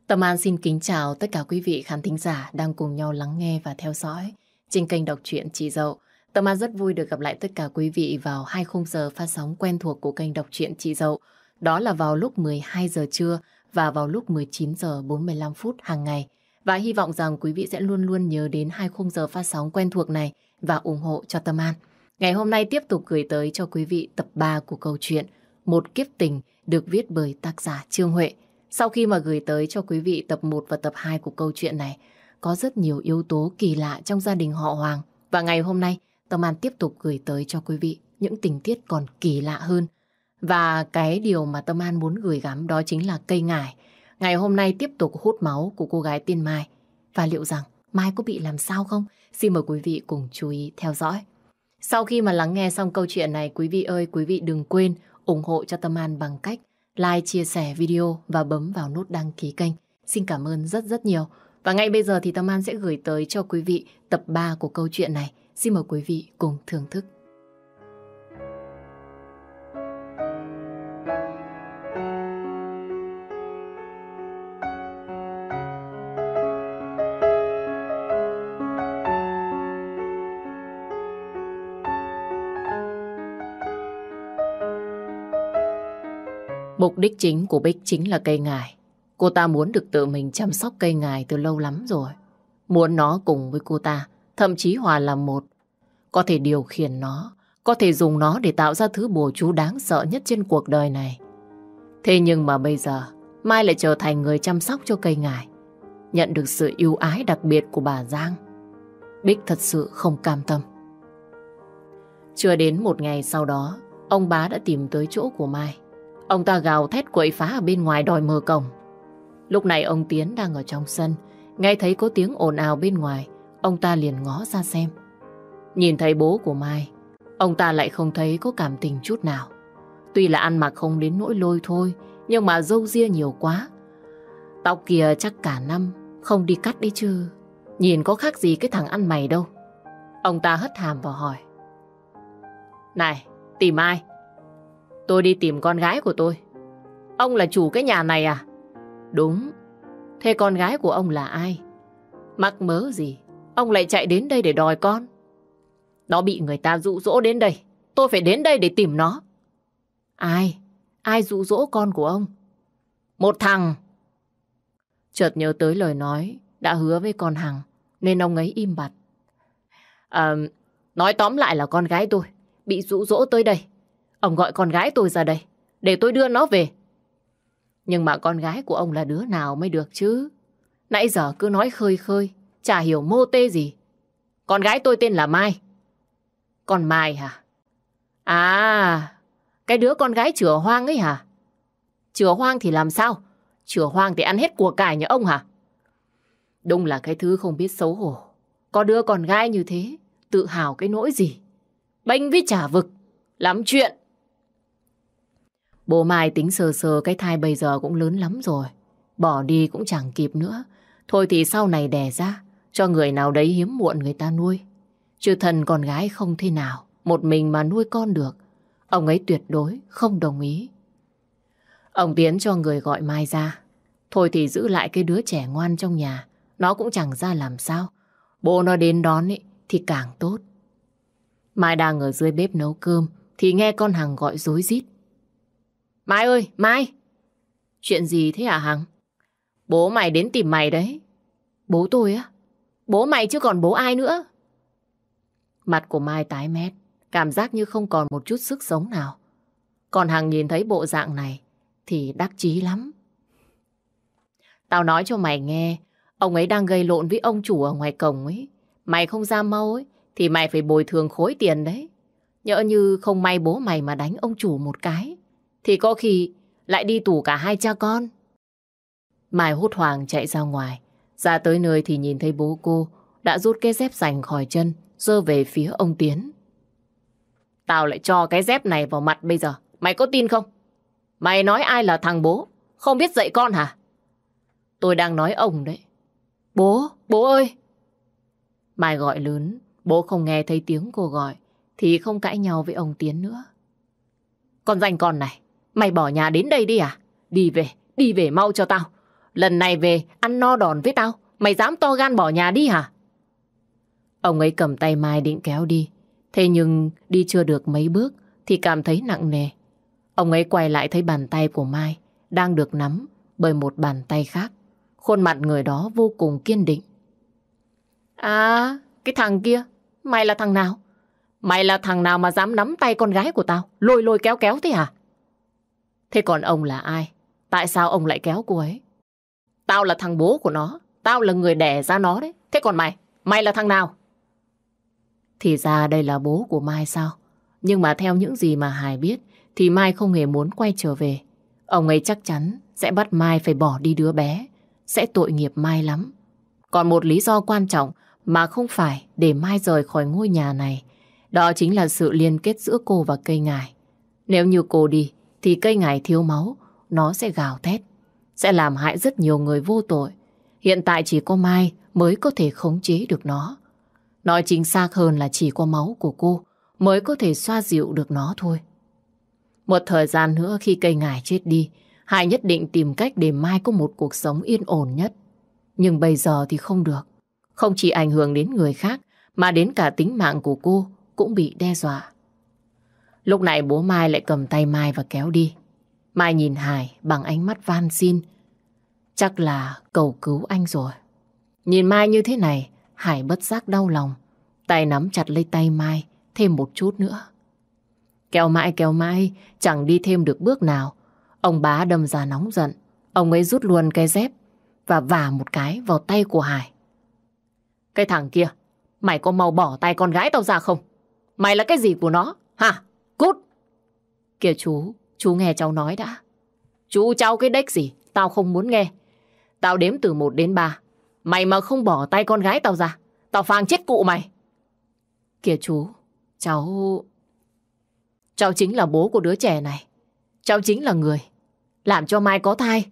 Tâm An xin kính chào tất cả quý vị khán thính giả đang cùng nhau lắng nghe và theo dõi trên kênh đọc truyện Chị Dậu. Tâm An rất vui được gặp lại tất cả quý vị vào 20 giờ phát sóng quen thuộc của kênh đọc truyện Chị Dậu. Đó là vào lúc 12 giờ trưa và vào lúc 19 giờ 45 phút hàng ngày. Và hy vọng rằng quý vị sẽ luôn luôn nhớ đến 20 giờ phát sóng quen thuộc này và ủng hộ cho Tâm An. Ngày hôm nay tiếp tục gửi tới cho quý vị tập 3 của câu chuyện Một kiếp tình được viết bởi tác giả Trương Huệ. Sau khi mà gửi tới cho quý vị tập 1 và tập 2 của câu chuyện này, có rất nhiều yếu tố kỳ lạ trong gia đình họ Hoàng. Và ngày hôm nay, Tâm An tiếp tục gửi tới cho quý vị những tình tiết còn kỳ lạ hơn. Và cái điều mà Tâm An muốn gửi gắm đó chính là cây ngải. Ngày hôm nay tiếp tục hút máu của cô gái tên Mai. Và liệu rằng Mai có bị làm sao không? Xin mời quý vị cùng chú ý theo dõi. Sau khi mà lắng nghe xong câu chuyện này, quý vị ơi, quý vị đừng quên ủng hộ cho Tâm An bằng cách like, chia sẻ video và bấm vào nút đăng ký kênh. Xin cảm ơn rất rất nhiều. Và ngay bây giờ thì Tâm An sẽ gửi tới cho quý vị tập 3 của câu chuyện này. Xin mời quý vị cùng thưởng thức. Mục đích chính của Bích chính là cây ngải. Cô ta muốn được tự mình chăm sóc cây ngải từ lâu lắm rồi. Muốn nó cùng với cô ta, thậm chí hòa làm một. Có thể điều khiển nó, có thể dùng nó để tạo ra thứ bùa chú đáng sợ nhất trên cuộc đời này. Thế nhưng mà bây giờ, Mai lại trở thành người chăm sóc cho cây ngải. Nhận được sự ưu ái đặc biệt của bà Giang. Bích thật sự không cam tâm. Chưa đến một ngày sau đó, ông bá đã tìm tới chỗ của Mai. Ông ta gào thét quậy phá ở bên ngoài đòi mở cổng. Lúc này ông Tiến đang ở trong sân, nghe thấy có tiếng ồn ào bên ngoài, ông ta liền ngó ra xem. Nhìn thấy bố của Mai, ông ta lại không thấy có cảm tình chút nào. Tuy là ăn mặc không đến nỗi lôi thôi, nhưng mà râu ria nhiều quá. Tóc kia chắc cả năm không đi cắt đấy chứ. Nhìn có khác gì cái thằng ăn mày đâu. Ông ta hất hàm vào hỏi. Này, tìm ai? Tôi đi tìm con gái của tôi. Ông là chủ cái nhà này à? Đúng. Thế con gái của ông là ai? Mắc mớ gì ông lại chạy đến đây để đòi con? Nó bị người ta dụ dỗ đến đây. Tôi phải đến đây để tìm nó. Ai? Ai dụ dỗ con của ông? Một thằng. Chợt nhớ tới lời nói đã hứa với con Hằng, nên ông ấy im bặt. Nói tóm lại là con gái tôi bị dụ dỗ tới đây. Ông gọi con gái tôi ra đây để tôi đưa nó về. Nhưng mà con gái của ông là đứa nào mới được chứ? Nãy giờ cứ nói khơi khơi, chả hiểu mô tê gì. Con gái tôi tên là Mai. Con Mai hả? À, cái đứa con gái chửa hoang ấy hả? Chửa hoang thì làm sao? Chửa hoang thì ăn hết của cải nhà ông hả? Đúng là cái thứ không biết xấu hổ. Có đứa con gái như thế, tự hào cái nỗi gì? Bênh với chả vực, lắm chuyện. Bố Mai tính sờ sờ cái thai bây giờ cũng lớn lắm rồi. Bỏ đi cũng chẳng kịp nữa. Thôi thì sau này đẻ ra, cho người nào đấy hiếm muộn người ta nuôi. Chứ thân con gái không thế nào một mình mà nuôi con được. Ông ấy tuyệt đối không đồng ý. Ông Tiến cho người gọi Mai ra. Thôi thì giữ lại cái đứa trẻ ngoan trong nhà. Nó cũng chẳng ra làm sao. Bố nó đến đón ý, thì càng tốt. Mai đang ở dưới bếp nấu cơm thì nghe con Hằng gọi rối rít. Mai ơi, Mai! Chuyện gì thế hả Hằng? Bố mày đến tìm mày đấy. Bố tôi á? Bố mày chứ còn bố ai nữa? Mặt của Mai tái mét, cảm giác như không còn một chút sức sống nào. Còn Hằng nhìn thấy bộ dạng này thì đắc chí lắm. Tao nói cho mày nghe, ông ấy đang gây lộn với ông chủ ở ngoài cổng ấy. Mày không ra mau ấy thì mày phải bồi thường khối tiền đấy. Nhỡ như không may bố mày mà đánh ông chủ một cái thì có khi lại đi tù cả hai cha con. Mai hốt hoảng chạy ra ngoài. Ra tới nơi thì nhìn thấy bố cô đã rút cái dép sành khỏi chân, giơ về phía ông Tiến. Tao lại cho cái dép này vào mặt bây giờ. Mày có tin không? Mày nói ai là thằng bố không biết dạy con hả? Tôi đang nói ông đấy. Bố, bố ơi! Mai gọi lớn, bố không nghe thấy tiếng cô gọi thì không cãi nhau với ông Tiến nữa. Con danh con này, mày bỏ nhà đến đây đi à? Đi về mau cho tao. Lần này về ăn no đòn với tao, mày dám to gan bỏ nhà đi hả? Ông ấy cầm tay Mai định kéo đi. Thế nhưng đi chưa được mấy bước thì cảm thấy nặng nề. Ông ấy quay lại thấy bàn tay của Mai đang được nắm bởi một bàn tay khác. Khuôn mặt người đó vô cùng kiên định. À, cái thằng kia, mày là thằng nào? Mày là thằng nào mà dám nắm tay con gái của tao, lôi lôi kéo kéo thế hả? Thế còn ông là ai? Tại sao ông lại kéo cô ấy? Tao là thằng bố của nó, tao là người đẻ ra nó đấy. Thế còn mày, mày là thằng nào? Thì ra đây là bố của Mai sao? Nhưng mà theo những gì mà Hải biết thì Mai không hề muốn quay trở về. Ông ấy chắc chắn sẽ bắt Mai phải bỏ đi đứa bé. Sẽ tội nghiệp Mai lắm. Còn một lý do quan trọng mà không phải để Mai rời khỏi ngôi nhà này, đó chính là sự liên kết giữa cô và cây ngải. Nếu như cô đi thì cây ngải thiếu máu, nó sẽ gào thét, sẽ làm hại rất nhiều người vô tội. Hiện tại chỉ có Mai mới có thể khống chế được nó. Nói chính xác hơn là chỉ có máu của cô mới có thể xoa dịu được nó thôi. Một thời gian nữa khi cây ngải chết đi, Hải nhất định tìm cách để Mai có một cuộc sống yên ổn nhất. Nhưng bây giờ thì không được. Không chỉ ảnh hưởng đến người khác mà đến cả tính mạng của cô cũng bị đe dọa. Lúc này bố Mai lại cầm tay Mai và kéo đi. Mai nhìn Hải bằng ánh mắt van xin. Chắc là cầu cứu anh rồi. Nhìn Mai như thế này, Hải bất giác đau lòng. Tay nắm chặt lấy tay Mai thêm một chút nữa. Kéo mãi, chẳng đi thêm được bước nào. Ông bá đâm ra nóng giận. Ông ấy rút luôn cây dép và vả một cái vào tay của Hải. Cái thằng kia, mày có mau bỏ tay con gái tao ra không? Mày là cái gì của nó, hả? Cút! Kìa chú nghe cháu nói đã. Chú cháu cái đếch gì, tao không muốn nghe. Tao đếm từ 1 đến 3. Mày mà không bỏ tay con gái tao ra, tao phang chết cụ mày. Kìa chú, cháu chính là bố của đứa trẻ này. Cháu chính là người làm cho Mai có thai.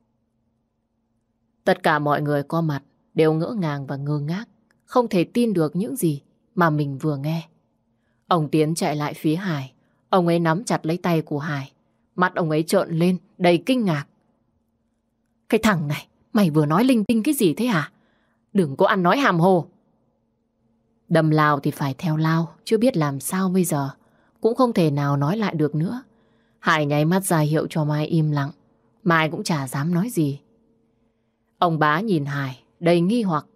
Tất cả mọi người có mặt đều ngỡ ngàng và ngơ ngác, không thể tin được những gì mà mình vừa nghe. Ông Tiến chạy lại phía Hải. Ông ấy nắm chặt lấy tay của Hải. Mắt ông ấy trợn lên đầy kinh ngạc. Cái thằng này, mày vừa nói linh tinh cái gì thế hả? Đừng có ăn nói hàm hồ. Đâm lao thì phải theo lao, chưa biết làm sao bây giờ. Cũng không thể nào nói lại được nữa. Hải nháy mắt ra hiệu cho Mai im lặng. Mai cũng chả dám nói gì. Ông bá nhìn Hải đầy nghi hoặc.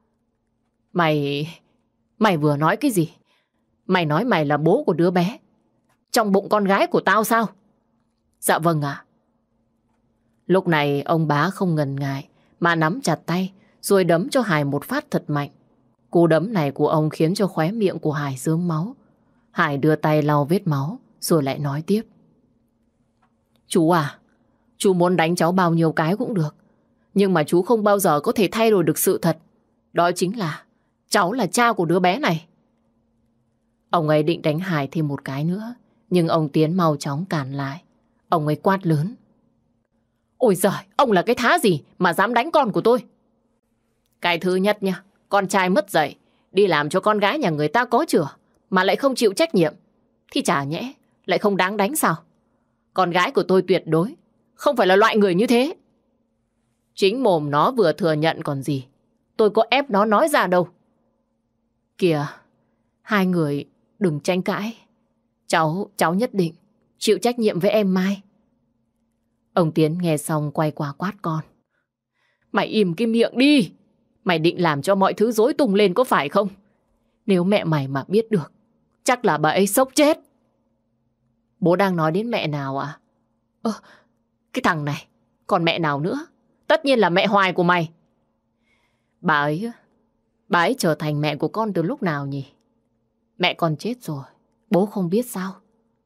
Mày vừa nói cái gì? Mày nói mày là bố của đứa bé trong bụng con gái của tao sao? Dạ vâng ạ. Lúc này ông bá không ngần ngại mà nắm chặt tay rồi đấm cho Hải một phát thật mạnh. Cú đấm này của ông khiến cho khóe miệng của Hải rớm máu. Hải đưa tay lau vết máu rồi lại nói tiếp. Chú à, chú muốn đánh cháu bao nhiêu cái cũng được. Nhưng mà chú không bao giờ có thể thay đổi được sự thật. Đó chính là cháu là cha của đứa bé này. Ông ấy định đánh Hải thêm một cái nữa, nhưng ông Tiến mau chóng cản lại. Ông ấy quát lớn. Ôi giời, ông là cái thá gì mà dám đánh con của tôi? Cái thứ nhất nha, con trai mất dạy, đi làm cho con gái nhà người ta có chửa, mà lại không chịu trách nhiệm, thì chả nhẽ lại không đáng đánh sao? Con gái của tôi tuyệt đối không phải là loại người như thế. Chính mồm nó vừa thừa nhận còn gì. Tôi có ép nó nói ra đâu. Kìa, hai người đừng tranh cãi. Cháu nhất định chịu trách nhiệm với em Mai. Ông Tiến nghe xong quay qua quát con. Mày im cái miệng đi. Mày định làm cho mọi thứ rối tung lên có phải không? Nếu mẹ mày mà biết được, chắc là bà ấy sốc chết. Bố đang nói đến mẹ nào à? Cái thằng này, còn mẹ nào nữa? Tất nhiên là mẹ Hoài của mày. Bà ấy trở thành mẹ của con từ lúc nào nhỉ? Mẹ con chết rồi, bố không biết sao?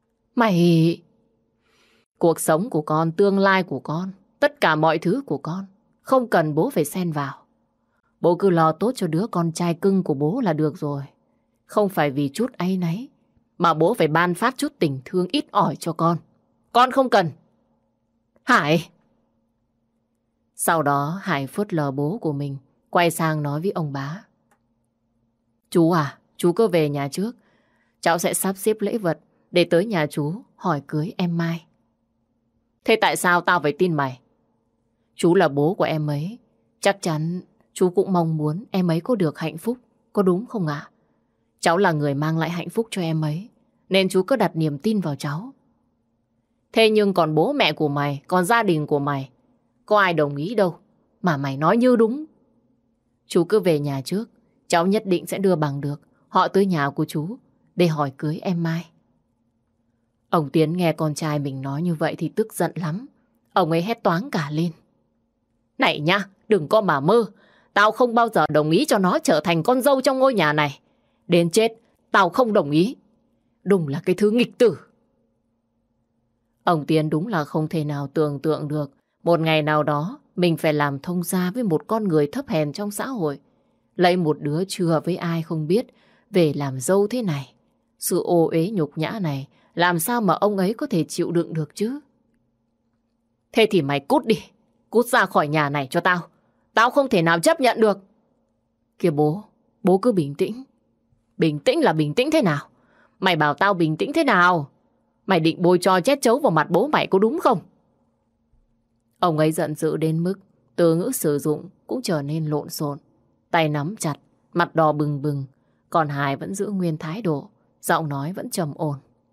Cuộc sống của con, tương lai của con, tất cả mọi thứ của con, không cần bố phải xen vào. Bố cứ lo tốt cho đứa con trai cưng của bố là được rồi. Không phải vì chút áy náy mà bố phải ban phát chút tình thương ít ỏi cho con. Con không cần. Hải! Sau đó Hải phớt lờ bố của mình, quay sang nói với ông bá. Chú à, chú cứ về nhà trước. Cháu sẽ sắp xếp lễ vật để tới nhà chú hỏi cưới em Mai. Thế tại sao tao phải tin mày? Chú là bố của em ấy. Chắc chắn chú cũng mong muốn em ấy có được hạnh phúc. Có đúng không ạ? Cháu là người mang lại hạnh phúc cho em ấy. Nên chú cứ đặt niềm tin vào cháu. Thế nhưng còn bố mẹ của mày, còn gia đình của mày, có ai đồng ý đâu mà mày nói như đúng. Chú cứ về nhà trước. Cháu nhất định sẽ đưa bằng được họ tới nhà của chú để hỏi cưới em Mai. Ông Tiến nghe con trai mình nói như vậy thì tức giận lắm. Ông ấy hét toáng cả lên. Này nhá, đừng có mà mơ. Tao không bao giờ đồng ý cho nó trở thành con dâu trong ngôi nhà này. Đến chết, tao không đồng ý. Đúng là cái thứ nghịch tử. Ông Tiến đúng là không thể nào tưởng tượng được một ngày nào đó mình phải làm thông gia với một con người thấp hèn trong xã hội. Lấy một đứa chưa với ai không biết về làm dâu thế này. Sự ô uế nhục nhã này làm sao mà ông ấy có thể chịu đựng được chứ? Thế thì mày cút đi. Cút ra khỏi nhà này cho tao. Tao không thể nào chấp nhận được. Kìa bố, bố cứ bình tĩnh. Bình tĩnh là bình tĩnh thế nào? Mày bảo tao bình tĩnh thế nào? Mày định bôi tro chét chấu vào mặt bố mày có đúng không? Ông ấy giận dữ đến mức từ ngữ sử dụng cũng trở nên lộn xộn. Tay nắm chặt, mặt đỏ bừng bừng. Còn Hải vẫn giữ nguyên thái độ, giọng nói vẫn trầm ổn.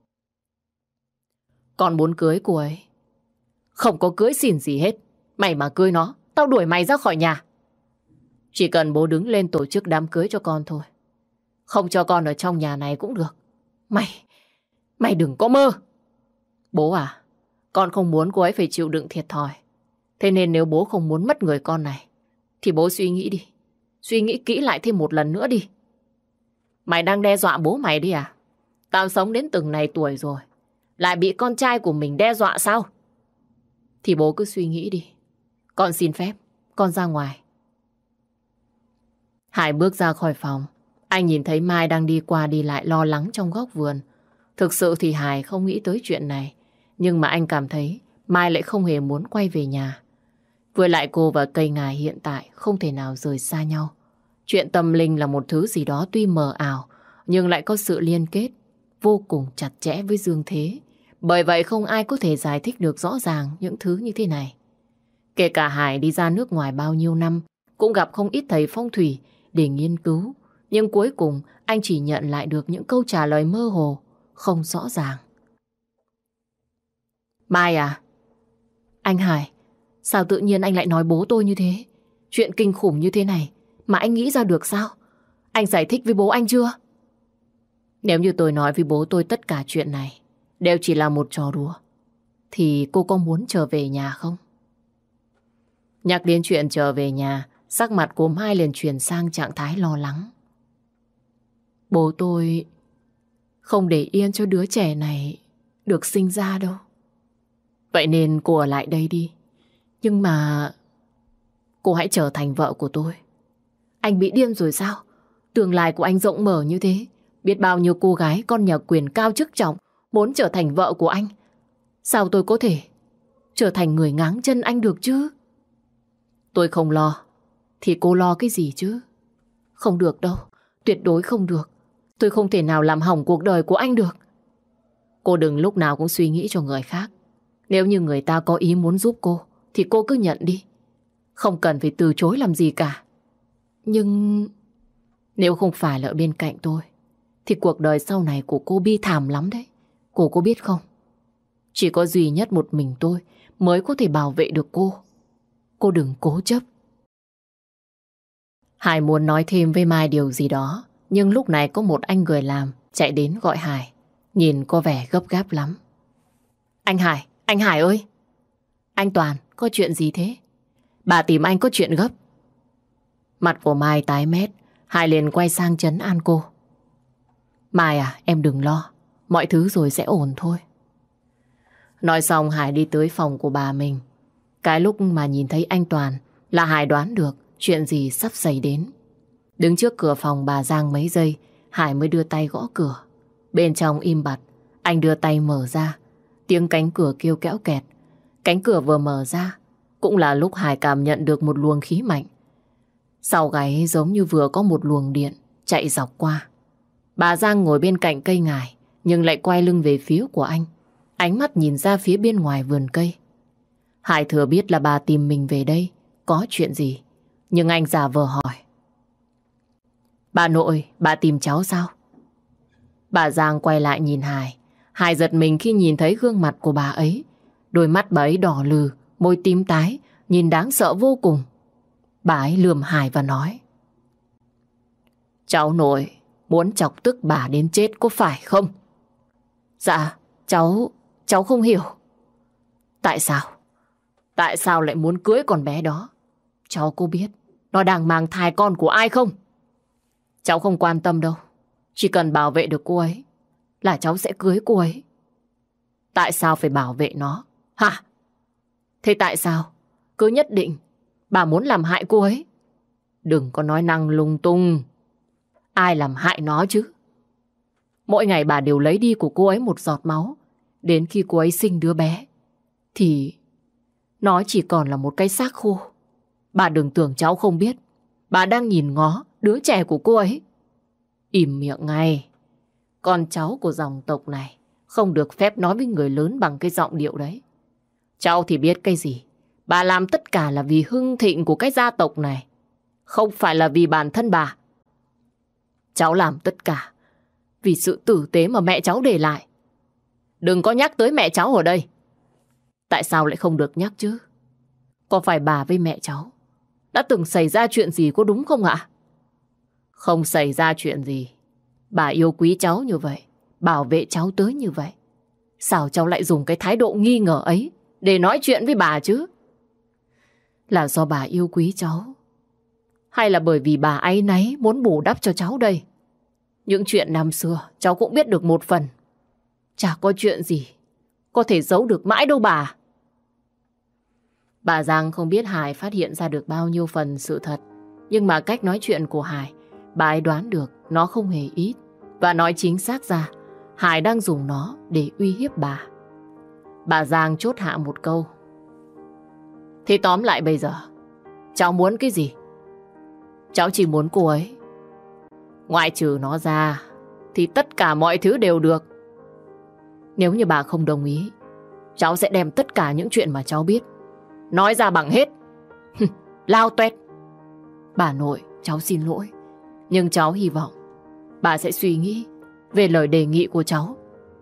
Con muốn cưới cô ấy. Không có cưới xin gì hết. Mày mà cưới nó, tao đuổi mày ra khỏi nhà. Chỉ cần bố đứng lên tổ chức đám cưới cho con thôi. Không cho con ở trong nhà này cũng được. Mày đừng có mơ. Bố à, con không muốn cô ấy phải chịu đựng thiệt thòi. Thế nên nếu bố không muốn mất người con này thì bố suy nghĩ đi. Suy nghĩ kỹ lại thêm một lần nữa đi. Mày đang đe dọa bố mày đi à? Tao sống đến từng này tuổi rồi lại bị con trai của mình đe dọa sao? Thì bố cứ suy nghĩ đi. Con xin phép, con ra ngoài. Hải bước ra khỏi phòng. Anh nhìn thấy Mai đang đi qua đi lại lo lắng trong góc vườn. Thực sự thì Hải không nghĩ tới chuyện này. Nhưng mà anh cảm thấy Mai lại không hề muốn quay về nhà. Với lại cô và cây ngải hiện tại không thể nào rời xa nhau. Chuyện tâm linh là một thứ gì đó tuy mờ ảo nhưng lại có sự liên kết vô cùng chặt chẽ với dương thế. Bởi vậy không ai có thể giải thích được rõ ràng những thứ như thế này. Kể cả Hải đi ra nước ngoài bao nhiêu năm cũng gặp không ít thầy phong thủy để nghiên cứu. Nhưng cuối cùng anh chỉ nhận lại được những câu trả lời mơ hồ, không rõ ràng. Mai à? Anh Hải, sao tự nhiên anh lại nói bố tôi như thế? Chuyện kinh khủng như thế này mà anh nghĩ ra được sao? Anh giải thích với bố anh chưa? Nếu như tôi nói với bố tôi tất cả chuyện này đều chỉ là một trò đùa thì cô có muốn trở về nhà không? Nhắc đến chuyện trở về nhà, sắc mặt của Mai liền chuyển sang trạng thái lo lắng. Bố tôi không để yên cho đứa trẻ này được sinh ra đâu. Vậy nên cô ở lại đây đi. Nhưng mà cô hãy trở thành vợ của tôi. Anh bị điên rồi sao? Tương lai của anh rộng mở như thế. Biết bao nhiêu cô gái con nhà quyền cao chức trọng muốn trở thành vợ của anh. Sao tôi có thể trở thành người ngáng chân anh được chứ? Tôi không lo thì cô lo cái gì chứ? Không được đâu. Tuyệt đối không được. Tôi không thể nào làm hỏng cuộc đời của anh được. Cô đừng lúc nào cũng suy nghĩ cho người khác. Nếu như người ta có ý muốn giúp cô thì cô cứ nhận đi. Không cần phải từ chối làm gì cả. Nhưng nếu không phải là ở bên cạnh tôi thì cuộc đời sau này của cô bi thảm lắm đấy. Cô có biết không? Chỉ có duy nhất một mình tôi mới có thể bảo vệ được cô. Cô đừng cố chấp. Hải muốn nói thêm với Mai điều gì đó, nhưng lúc này có một anh người làm chạy đến gọi Hải. Nhìn có vẻ gấp gáp lắm. Anh Hải ơi! Anh Toàn, có chuyện gì thế? Bà tìm anh có chuyện gấp. Mặt của Mai tái mét, Hải liền quay sang trấn an cô. Mai à, em đừng lo, mọi thứ rồi sẽ ổn thôi. Nói xong Hải đi tới phòng của bà mình. Cái lúc mà nhìn thấy anh Toàn là Hải đoán được chuyện gì sắp xảy đến. Đứng trước cửa phòng bà Giang mấy giây, Hải mới đưa tay gõ cửa. Bên trong im bặt, anh đưa tay mở ra. Tiếng cánh cửa kêu kéo kẹt. Cánh cửa vừa mở ra cũng là lúc Hải cảm nhận được một luồng khí mạnh. Sau gáy giống như vừa có một luồng điện chạy dọc qua. Bà Giang ngồi bên cạnh cây ngải nhưng lại quay lưng về phía của anh. Ánh mắt nhìn ra phía bên ngoài vườn cây. Hải thừa biết là bà tìm mình về đây có chuyện gì, nhưng anh giả vờ hỏi. Bà nội, bà tìm cháu sao? Bà Giang quay lại nhìn Hải. Hải giật mình khi nhìn thấy gương mặt của bà ấy. Đôi mắt bà ấy đỏ lừ, môi tím tái, nhìn đáng sợ vô cùng. Bà ấy lườm Hải và nói. Cháu nội muốn chọc tức bà đến chết có phải không? Dạ, cháu không hiểu. Tại sao? Tại sao lại muốn cưới con bé đó? Cháu có biết nó đang mang thai con của ai không? Cháu không quan tâm đâu. Chỉ cần bảo vệ được cô ấy là cháu sẽ cưới cô ấy. Tại sao phải bảo vệ nó? Hả? Thế tại sao cứ nhất định bà muốn làm hại cô ấy? Đừng có nói năng lung tung. Ai làm hại nó chứ? Mỗi ngày bà đều lấy đi của cô ấy một giọt máu. Đến khi cô ấy sinh đứa bé thì nó chỉ còn là một cái xác khô. Bà đừng tưởng cháu không biết. Bà đang nhìn ngó đứa trẻ của cô ấy. Im miệng ngay. Con cháu của dòng tộc này không được phép nói với người lớn bằng cái giọng điệu đấy. Cháu thì biết cái gì. Bà làm tất cả là vì hưng thịnh của cái gia tộc này, không phải là vì bản thân bà. Cháu làm tất cả vì sự tử tế mà mẹ cháu để lại. Đừng có nhắc tới mẹ cháu ở đây. Tại sao lại không được nhắc chứ? Có phải bà với mẹ cháu đã từng xảy ra chuyện gì có đúng không ạ? Không xảy ra chuyện gì. Bà yêu quý cháu như vậy, bảo vệ cháu tới như vậy. Sao cháu lại dùng cái thái độ nghi ngờ ấy để nói chuyện với bà chứ? Là do bà yêu quý cháu, hay là bởi vì bà áy náy muốn bù đắp cho cháu đây? Những chuyện năm xưa cháu cũng biết được một phần. Chả có chuyện gì có thể giấu được mãi đâu bà. Bà Giang không biết Hải phát hiện ra được bao nhiêu phần sự thật, nhưng mà cách nói chuyện của Hải, bà ấy đoán được nó không hề ít. Và nói chính xác ra, Hải đang dùng nó để uy hiếp bà. Bà Giang chốt hạ một câu. Thế tóm lại bây giờ, cháu muốn cái gì? Cháu chỉ muốn cô ấy. Ngoại trừ nó ra, thì tất cả mọi thứ đều được. Nếu như bà không đồng ý, cháu sẽ đem tất cả những chuyện mà cháu biết nói ra bằng hết. Lao toét. Bà nội, cháu xin lỗi, nhưng cháu hy vọng bà sẽ suy nghĩ về lời đề nghị của cháu.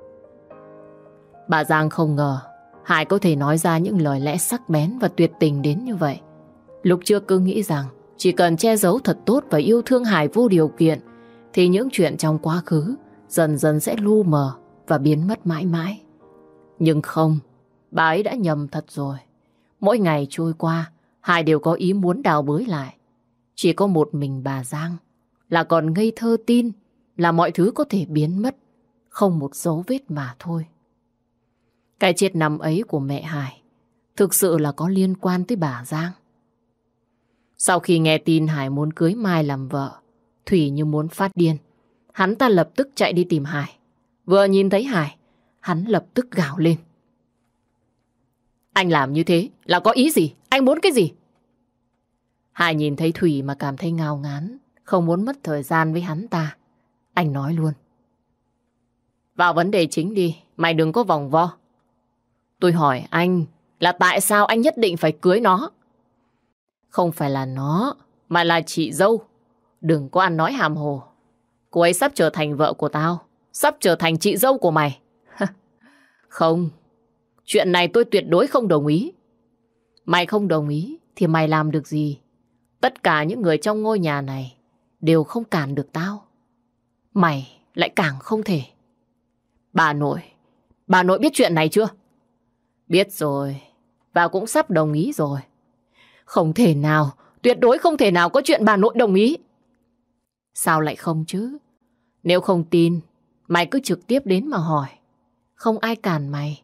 Bà Giang không ngờ Hải có thể nói ra những lời lẽ sắc bén và tuyệt tình đến như vậy. Lúc trước cứ nghĩ rằng chỉ cần che giấu thật tốt và yêu thương Hải vô điều kiện thì những chuyện trong quá khứ dần dần sẽ lu mờ và biến mất mãi mãi. Nhưng không, bà ấy đã nhầm thật rồi. Mỗi ngày trôi qua, Hải đều có ý muốn đào bới lại. Chỉ có một mình bà Giang là còn ngây thơ tin là mọi thứ có thể biến mất, không một dấu vết mà thôi. Cái chết năm ấy của mẹ Hải thực sự là có liên quan tới bà Giang. Sau khi nghe tin Hải muốn cưới Mai làm vợ, Thủy như muốn phát điên. Hắn ta lập tức chạy đi tìm Hải. Vừa nhìn thấy Hải, hắn lập tức gào lên. Anh làm như thế là có ý gì? Anh muốn cái gì? Hải nhìn thấy Thủy mà cảm thấy ngao ngán, không muốn mất thời gian với hắn ta. Anh nói luôn. Vào vấn đề chính đi, mày đừng có vòng vo. Tôi hỏi anh là tại sao anh nhất định phải cưới nó? Không phải là nó, mà là chị dâu. Đừng có ăn nói hàm hồ. Cô ấy sắp trở thành vợ của tao, sắp trở thành chị dâu của mày. Không, chuyện này tôi tuyệt đối không đồng ý. Mày không đồng ý thì mày làm được gì? Tất cả những người trong ngôi nhà này đều không cản được tao. Mày lại càng không thể. Bà nội biết chuyện này chưa? Biết rồi, và cũng sắp đồng ý rồi. Không thể nào, tuyệt đối không thể nào có chuyện bà nội đồng ý. Sao lại không chứ? Nếu không tin, mày cứ trực tiếp đến mà hỏi. Không ai cản mày.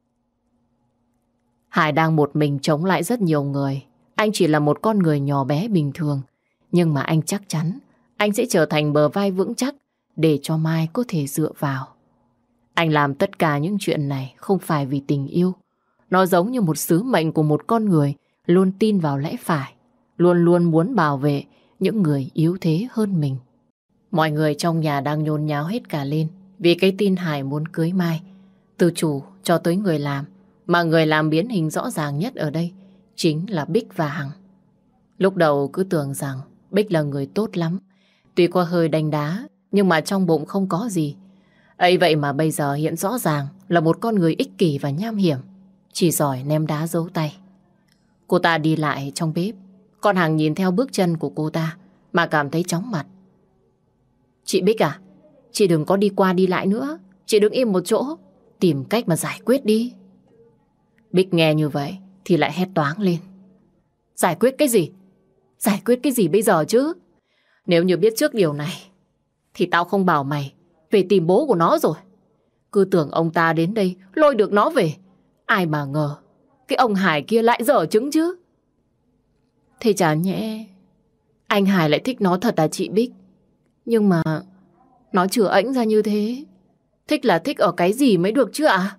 Hải đang một mình chống lại rất nhiều người. Anh chỉ là một con người nhỏ bé bình thường. Nhưng mà anh chắc chắn anh sẽ trở thành bờ vai vững chắc để cho Mai có thể dựa vào. Anh làm tất cả những chuyện này không phải vì tình yêu. Nó giống như một sứ mệnh của một con người luôn tin vào lẽ phải, luôn luôn muốn bảo vệ những người yếu thế hơn mình. Mọi người trong nhà đang nhốn nháo hết cả lên vì cái tin Hải muốn cưới Mai. Từ chủ cho tới người làm Mà người làm biến hình rõ ràng nhất ở đây chính là Bích và Hằng. Lúc đầu cứ tưởng rằng Bích là người tốt lắm. Tuy có hơi đánh đá, nhưng mà trong bụng không có gì. Ấy vậy mà bây giờ hiện rõ ràng là một con người ích kỷ và nham hiểm, chỉ giỏi ném đá giấu tay. Cô ta đi lại trong bếp, con Hằng nhìn theo bước chân của cô ta mà cảm thấy chóng mặt. Chị Bích à, chị đừng có đi qua đi lại nữa. Chị đứng im một chỗ, tìm cách mà giải quyết đi. Bích nghe như vậy thì lại hét toáng lên. Giải quyết cái gì? Giải quyết cái gì bây giờ chứ? Nếu như biết trước điều này thì tao không bảo mày về tìm bố của nó rồi. Cứ tưởng ông ta đến đây lôi được nó về. Ai mà ngờ cái ông Hải kia lại dở trứng chứ. Thế chả nhẽ anh Hải lại thích nó thật à chị Bích? Nhưng mà nó chưa ẵnh ra như thế. Thích là thích ở cái gì mới được chứ ạ?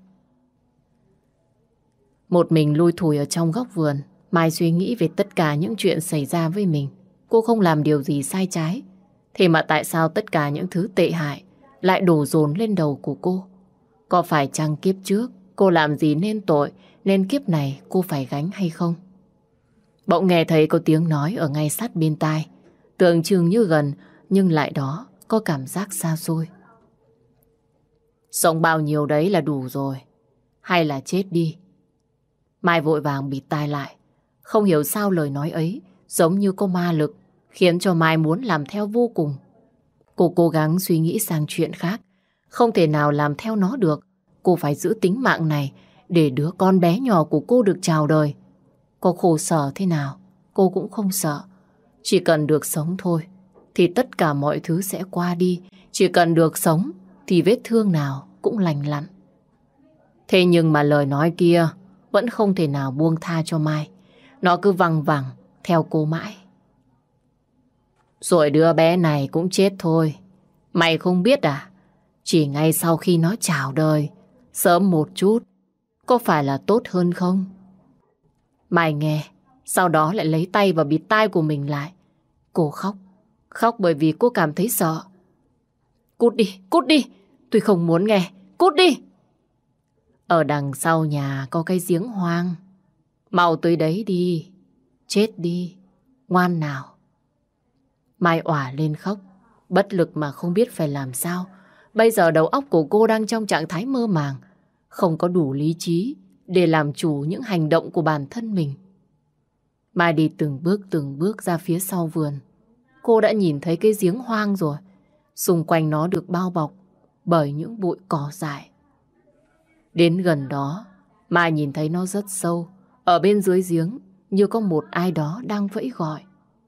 Một mình lui thủi ở trong góc vườn, Mai suy nghĩ về tất cả những chuyện xảy ra với mình. Cô không làm điều gì sai trái. Thế mà tại sao tất cả những thứ tệ hại lại đổ dồn lên đầu của cô? Có phải chăng kiếp trước cô làm gì nên tội, nên kiếp này cô phải gánh hay không? Bỗng nghe thấy có tiếng nói ở ngay sát bên tai. Tưởng chừng như gần, nhưng lại đó có cảm giác xa xôi. Sống bao nhiêu đấy là đủ rồi, hay là chết đi? Mai vội vàng bịt tai lại. Không hiểu sao lời nói ấy giống như có ma lực, khiến cho Mai muốn làm theo vô cùng. Cô cố gắng suy nghĩ sang chuyện khác. Không thể nào làm theo nó được. Cô phải giữ tính mạng này để đứa con bé nhỏ của cô được chào đời. Có khổ sở thế nào cô cũng không sợ. Chỉ cần được sống thôi thì tất cả mọi thứ sẽ qua đi. Chỉ cần được sống thì vết thương nào cũng lành lặn. Thế nhưng mà lời nói kia vẫn không thể nào buông tha cho Mai. Nó cứ văng vẳng theo cô mãi. Rồi đứa bé này cũng chết thôi. Mày không biết à? Chỉ ngay sau khi nó chào đời, sớm một chút, có phải là tốt hơn không? Mai nghe, sau đó lại lấy tay vào bịt tai của mình lại. Cô khóc. Khóc bởi vì cô cảm thấy sợ. Cút đi, cút đi. Tôi không muốn nghe, cút đi. Ở đằng sau nhà có cái giếng hoang. Mau tới đấy đi. Chết đi, ngoan nào. Mai òa lên khóc, bất lực mà không biết phải làm sao. Bây giờ đầu óc của cô đang trong trạng thái mơ màng, không có đủ lý trí để làm chủ những hành động của bản thân mình. Mai đi từng bước ra phía sau vườn. Cô đã nhìn thấy cái giếng hoang rồi. Xung quanh nó được bao bọc bởi những bụi cỏ dại. Đến gần đó, Mai nhìn thấy nó rất sâu. Ở bên dưới giếng như có một ai đó đang vẫy gọi.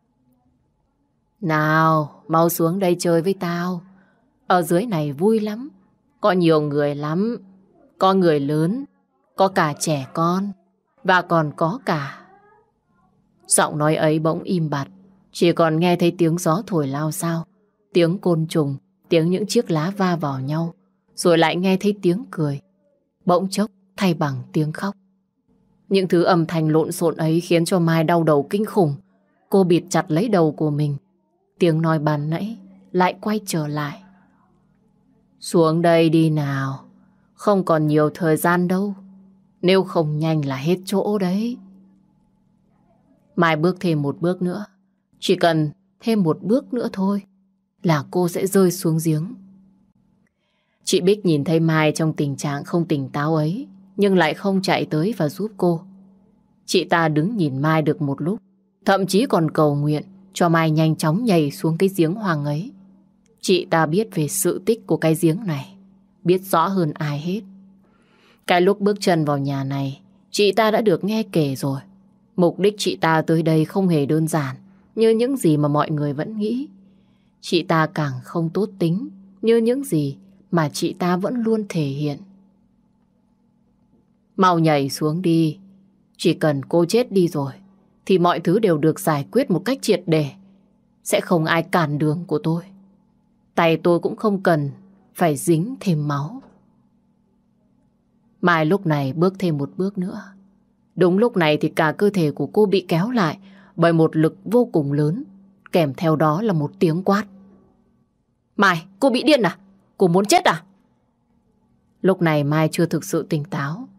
Nào, mau xuống đây chơi với tao. Ở dưới này vui lắm. Có nhiều người lắm. Có người lớn, có cả trẻ con, và còn có cả. Giọng nói ấy bỗng im bặt. Chỉ còn nghe thấy tiếng gió thổi lao xao, tiếng côn trùng, tiếng những chiếc lá va vào nhau. Rồi lại nghe thấy tiếng cười, bỗng chốc thay bằng tiếng khóc. Những thứ âm thanh lộn xộn ấy khiến cho Mai đau đầu kinh khủng. Cô bịt chặt lấy đầu của mình. Tiếng nói ban nãy lại quay trở lại. Xuống đây đi nào. Không còn nhiều thời gian đâu. Nếu không nhanh là hết chỗ đấy. Mai bước thêm một bước nữa. Chỉ cần thêm một bước nữa thôi là cô sẽ rơi xuống giếng. Chị Bích nhìn thấy Mai trong tình trạng không tỉnh táo ấy, nhưng lại không chạy tới và giúp cô. Chị ta đứng nhìn Mai được một lúc, thậm chí còn cầu nguyện cho Mai nhanh chóng nhảy xuống cái giếng hoang ấy. Chị ta biết về sự tích của cái giếng này, biết rõ hơn ai hết. Cái lúc bước chân vào nhà này, chị ta đã được nghe kể rồi. Mục đích chị ta tới đây không hề đơn giản như những gì mà mọi người vẫn nghĩ. Chị ta càng không tốt tính như những gì mà chị ta vẫn luôn thể hiện. Mau nhảy xuống đi. Chỉ cần cô chết đi rồi thì mọi thứ đều được giải quyết một cách triệt để. Sẽ không ai cản đường của tôi. Tay tôi cũng không cần phải dính thêm máu. Mai lúc này bước thêm một bước nữa. Đúng lúc này thì cả cơ thể của cô bị kéo lại bởi một lực vô cùng lớn. Kèm theo đó là một tiếng quát. Mai, cô bị điên à? Cô muốn chết à? Lúc này Mai chưa thực sự tỉnh táo.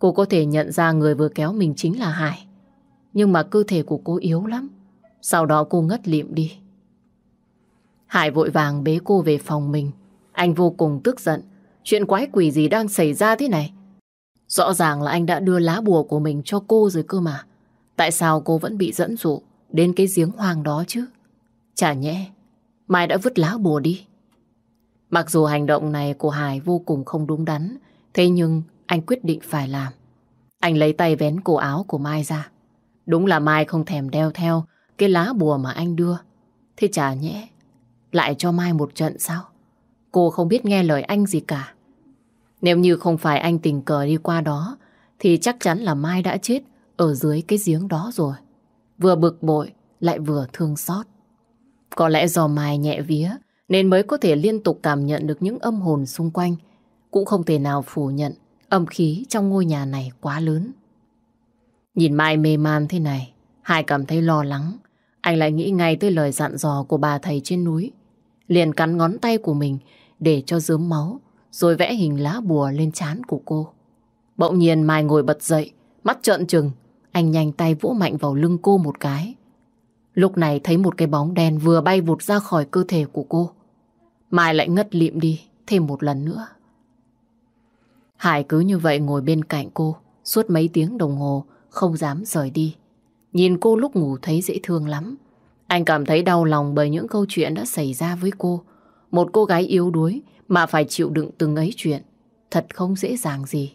Cô có thể nhận ra người vừa kéo mình chính là Hải. Nhưng mà cơ thể của cô yếu lắm. Sau đó cô ngất lịm đi. Hải vội vàng bế cô về phòng mình. Anh vô cùng tức giận. Chuyện quái quỷ gì đang xảy ra thế này? Rõ ràng là anh đã đưa lá bùa của mình cho cô rồi cơ mà. Tại sao cô vẫn bị dẫn dụ đến cái giếng hoang đó chứ? Chả nhẽ Mai đã vứt lá bùa đi. Mặc dù hành động này của Hải vô cùng không đúng đắn, thế nhưng anh quyết định phải làm. Anh lấy tay vén cổ áo của Mai ra. Đúng là Mai không thèm đeo theo cái lá bùa mà anh đưa. Thế chả nhẽ lại cho Mai một trận sao? Cô không biết nghe lời anh gì cả. Nếu như không phải anh tình cờ đi qua đó thì chắc chắn là Mai đã chết ở dưới cái giếng đó rồi. Vừa bực bội lại vừa thương xót. Có lẽ do Mai nhẹ vía nên mới có thể liên tục cảm nhận được những âm hồn xung quanh. Cũng không thể nào phủ nhận âm khí trong ngôi nhà này quá lớn. Nhìn Mai mê man thế này, Hải cảm thấy lo lắng. Anh lại nghĩ ngay tới lời dặn dò của bà thầy trên núi. Liền cắn ngón tay của mình để cho rớm máu, rồi vẽ hình lá bùa lên trán của cô. Bỗng nhiên Mai ngồi bật dậy, mắt trợn trừng. Anh nhanh tay vỗ mạnh vào lưng cô một cái. Lúc này thấy một cái bóng đen vừa bay vụt ra khỏi cơ thể của cô. Mai lại ngất lịm đi thêm một lần nữa. Hải cứ như vậy ngồi bên cạnh cô suốt mấy tiếng đồng hồ, không dám rời đi. Nhìn cô lúc ngủ thấy dễ thương lắm. Anh cảm thấy đau lòng bởi những câu chuyện đã xảy ra với cô. Một cô gái yếu đuối mà phải chịu đựng từng ấy chuyện, thật không dễ dàng gì.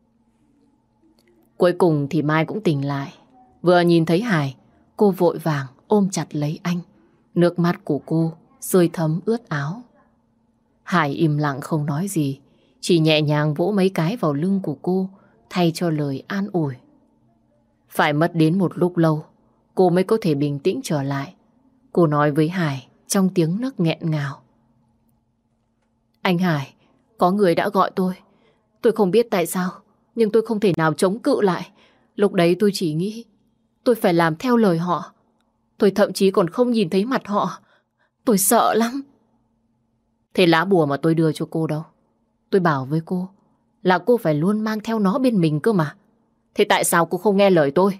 Cuối cùng thì Mai cũng tỉnh lại. Vừa nhìn thấy Hải, cô vội vàng ôm chặt lấy anh. Nước mắt của cô rơi thấm ướt áo. Hải im lặng không nói gì, chỉ nhẹ nhàng vỗ mấy cái vào lưng của cô thay cho lời an ủi. Phải mất đến một lúc lâu cô mới có thể bình tĩnh trở lại. Cô nói với Hải trong tiếng nấc nghẹn ngào. Anh Hải, có người đã gọi tôi. Tôi không biết tại sao, nhưng tôi không thể nào chống cự lại. Lúc đấy tôi chỉ nghĩ tôi phải làm theo lời họ. Tôi thậm chí còn không nhìn thấy mặt họ. Tôi sợ lắm. Thế lá bùa mà tôi đưa cho cô đâu? Tôi bảo với cô là cô phải luôn mang theo nó bên mình cơ mà. Thế tại sao cô không nghe lời tôi?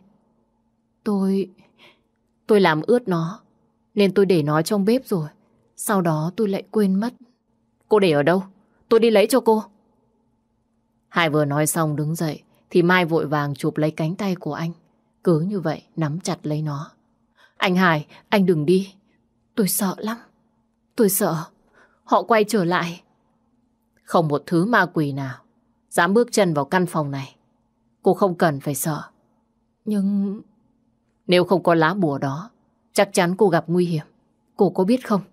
Tôi làm ướt nó, nên tôi để nó trong bếp rồi. Sau đó tôi lại quên mất. Cô để ở đâu? Tôi đi lấy cho cô. Hải vừa nói xong đứng dậy thì Mai vội vàng chụp lấy cánh tay của anh. Cứ như vậy nắm chặt lấy nó. Anh Hải, anh đừng đi. Tôi sợ lắm. Tôi sợ họ quay trở lại. Không một thứ ma quỷ nào dám bước chân vào căn phòng này. Cô không cần phải sợ. Nhưng nếu không có lá bùa đó, chắc chắn cô gặp nguy hiểm. Cô có biết không?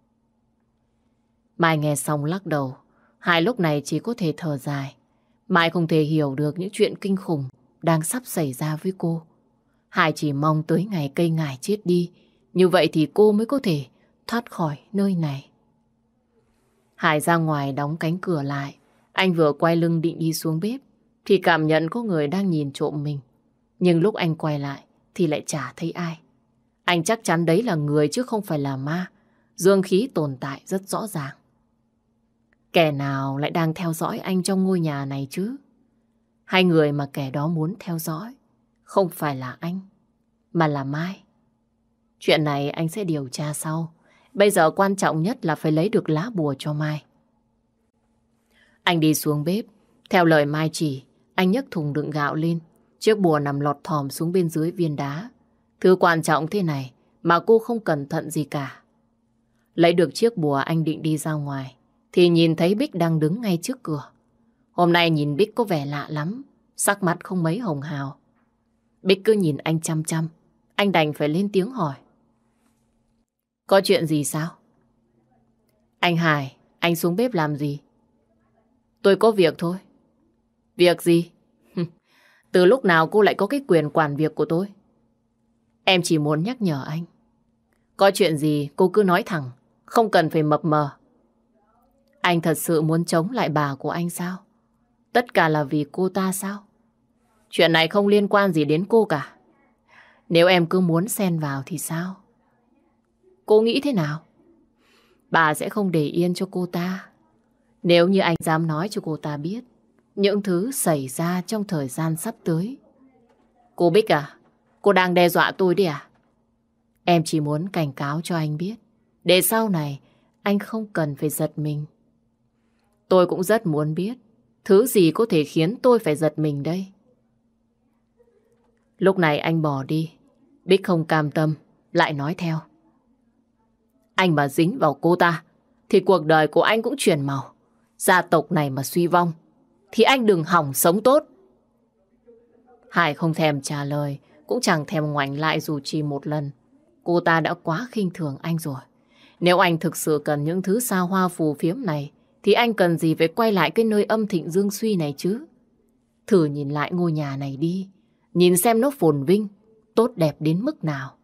Mai nghe xong lắc đầu. Hải lúc này chỉ có thể thở dài. Mai không thể hiểu được những chuyện kinh khủng đang sắp xảy ra với cô. Hải chỉ mong tới ngày cây ngải chết đi. Như vậy thì cô mới có thể thoát khỏi nơi này. Hải ra ngoài đóng cánh cửa lại. Anh vừa quay lưng định đi xuống bếp thì cảm nhận có người đang nhìn trộm mình. Nhưng lúc anh quay lại thì lại chả thấy ai. Anh chắc chắn đấy là người chứ không phải là ma. Dương khí tồn tại rất rõ ràng. Kẻ nào lại đang theo dõi anh trong ngôi nhà này chứ? Hai người mà kẻ đó muốn theo dõi không phải là anh, mà là Mai. Chuyện này anh sẽ điều tra sau. Bây giờ quan trọng nhất là phải lấy được lá bùa cho Mai. Anh đi xuống bếp. Theo lời Mai chỉ, anh nhấc thùng đựng gạo lên. Chiếc bùa nằm lọt thỏm xuống bên dưới viên đá. Thứ quan trọng thế này mà cô không cẩn thận gì cả. Lấy được chiếc bùa anh định đi ra ngoài thì nhìn thấy Bích đang đứng ngay trước cửa. Hôm nay nhìn Bích có vẻ lạ lắm, sắc mặt không mấy hồng hào. Bích cứ nhìn anh chăm chăm. Anh đành phải lên tiếng hỏi. Có chuyện gì sao? Anh Hải, anh xuống bếp làm gì? Tôi có việc thôi. Việc gì? Từ lúc nào cô lại có cái quyền quản việc của tôi? Em chỉ muốn nhắc nhở anh. Có chuyện gì cô cứ nói thẳng, không cần phải mập mờ. Anh thật sự muốn chống lại bà của anh sao? Tất cả là vì cô ta sao? Chuyện này không liên quan gì đến cô cả. Nếu em cứ muốn xen vào thì sao? Cô nghĩ thế nào? Bà sẽ không để yên cho cô ta. Nếu như anh dám nói cho cô ta biết những thứ xảy ra trong thời gian sắp tới. Cô Bích à, cô đang đe dọa tôi đi à? Em chỉ muốn cảnh cáo cho anh biết, để sau này anh không cần phải giật mình. Tôi cũng rất muốn biết thứ gì có thể khiến tôi phải giật mình đây. Lúc này anh bỏ đi, Bích không cam tâm, lại nói theo. Anh mà dính vào cô ta, thì cuộc đời của anh cũng chuyển màu. Gia tộc này mà suy vong, thì anh đừng hỏng sống tốt. Hải không thèm trả lời, cũng chẳng thèm ngoảnh lại dù chỉ một lần. Cô ta đã quá khinh thường anh rồi. Nếu anh thực sự cần những thứ xa hoa phù phiếm này, thì anh cần gì phải quay lại cái nơi âm thịnh dương suy này chứ? Thử nhìn lại ngôi nhà này đi, nhìn xem nó phồn vinh, tốt đẹp đến mức nào.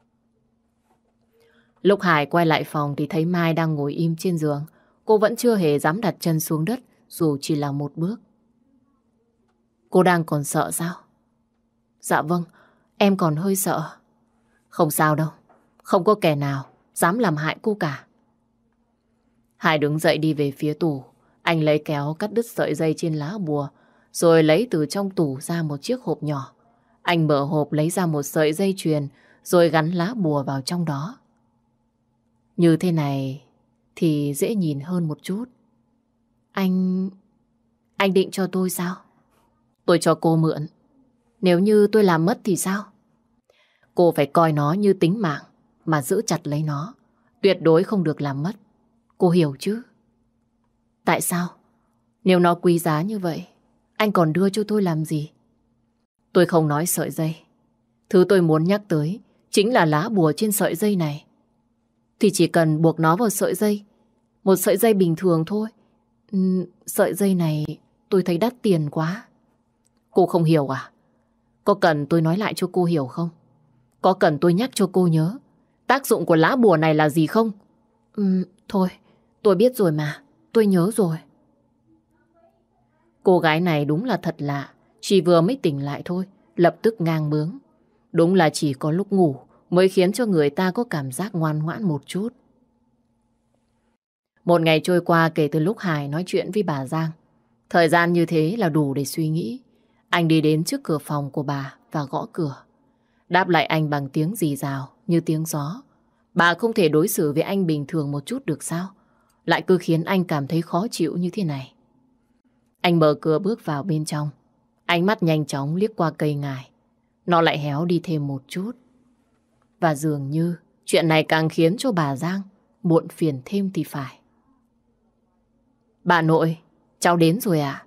Lúc Hải quay lại phòng thì thấy Mai đang ngồi im trên giường. Cô vẫn chưa hề dám đặt chân xuống đất, dù chỉ là một bước. Cô đang còn sợ sao? Dạ vâng, em còn hơi sợ. Không sao đâu, không có kẻ nào dám làm hại cô cả. Hải đứng dậy đi về phía tủ. Anh lấy kéo cắt đứt sợi dây trên lá bùa, rồi lấy từ trong tủ ra một chiếc hộp nhỏ. Anh mở hộp lấy ra một sợi dây chuyền, rồi gắn lá bùa vào trong đó. Như thế này thì dễ nhìn hơn một chút. Anh định cho tôi sao? Tôi cho cô mượn. Nếu như tôi làm mất thì sao? Cô phải coi nó như tính mạng mà giữ chặt lấy nó. Tuyệt đối không được làm mất. Cô hiểu chứ? Tại sao? Nếu nó quý giá như vậy, anh còn đưa cho tôi làm gì? Tôi không nói sợi dây. Thứ tôi muốn nhắc tới chính là lá bùa trên sợi dây này. Thì chỉ cần buộc nó vào sợi dây, một sợi dây bình thường thôi. Sợi dây này tôi thấy đắt tiền quá. Cô không hiểu à? Có cần tôi nói lại cho cô hiểu không? Có cần tôi nhắc cho cô nhớ tác dụng của lá bùa này là gì không? Thôi, tôi biết rồi mà. Tôi nhớ rồi. Cô gái này đúng là thật lạ. Chỉ vừa mới tỉnh lại thôi, lập tức ngang bướng. Đúng là chỉ có lúc ngủ mới khiến cho người ta có cảm giác ngoan ngoãn một chút. Một ngày trôi qua kể từ lúc Hải nói chuyện với bà Giang. Thời gian như thế là đủ để suy nghĩ. Anh đi đến trước cửa phòng của bà và gõ cửa. Đáp lại anh bằng tiếng rì rào như tiếng gió. Bà không thể đối xử với anh bình thường một chút được sao? Lại cứ khiến anh cảm thấy khó chịu như thế này. Anh mở cửa bước vào bên trong. Ánh mắt nhanh chóng liếc qua cây ngải. Nó lại héo đi thêm một chút. Và dường như chuyện này càng khiến cho bà Giang muộn phiền thêm thì phải. Bà nội, cháu đến rồi à?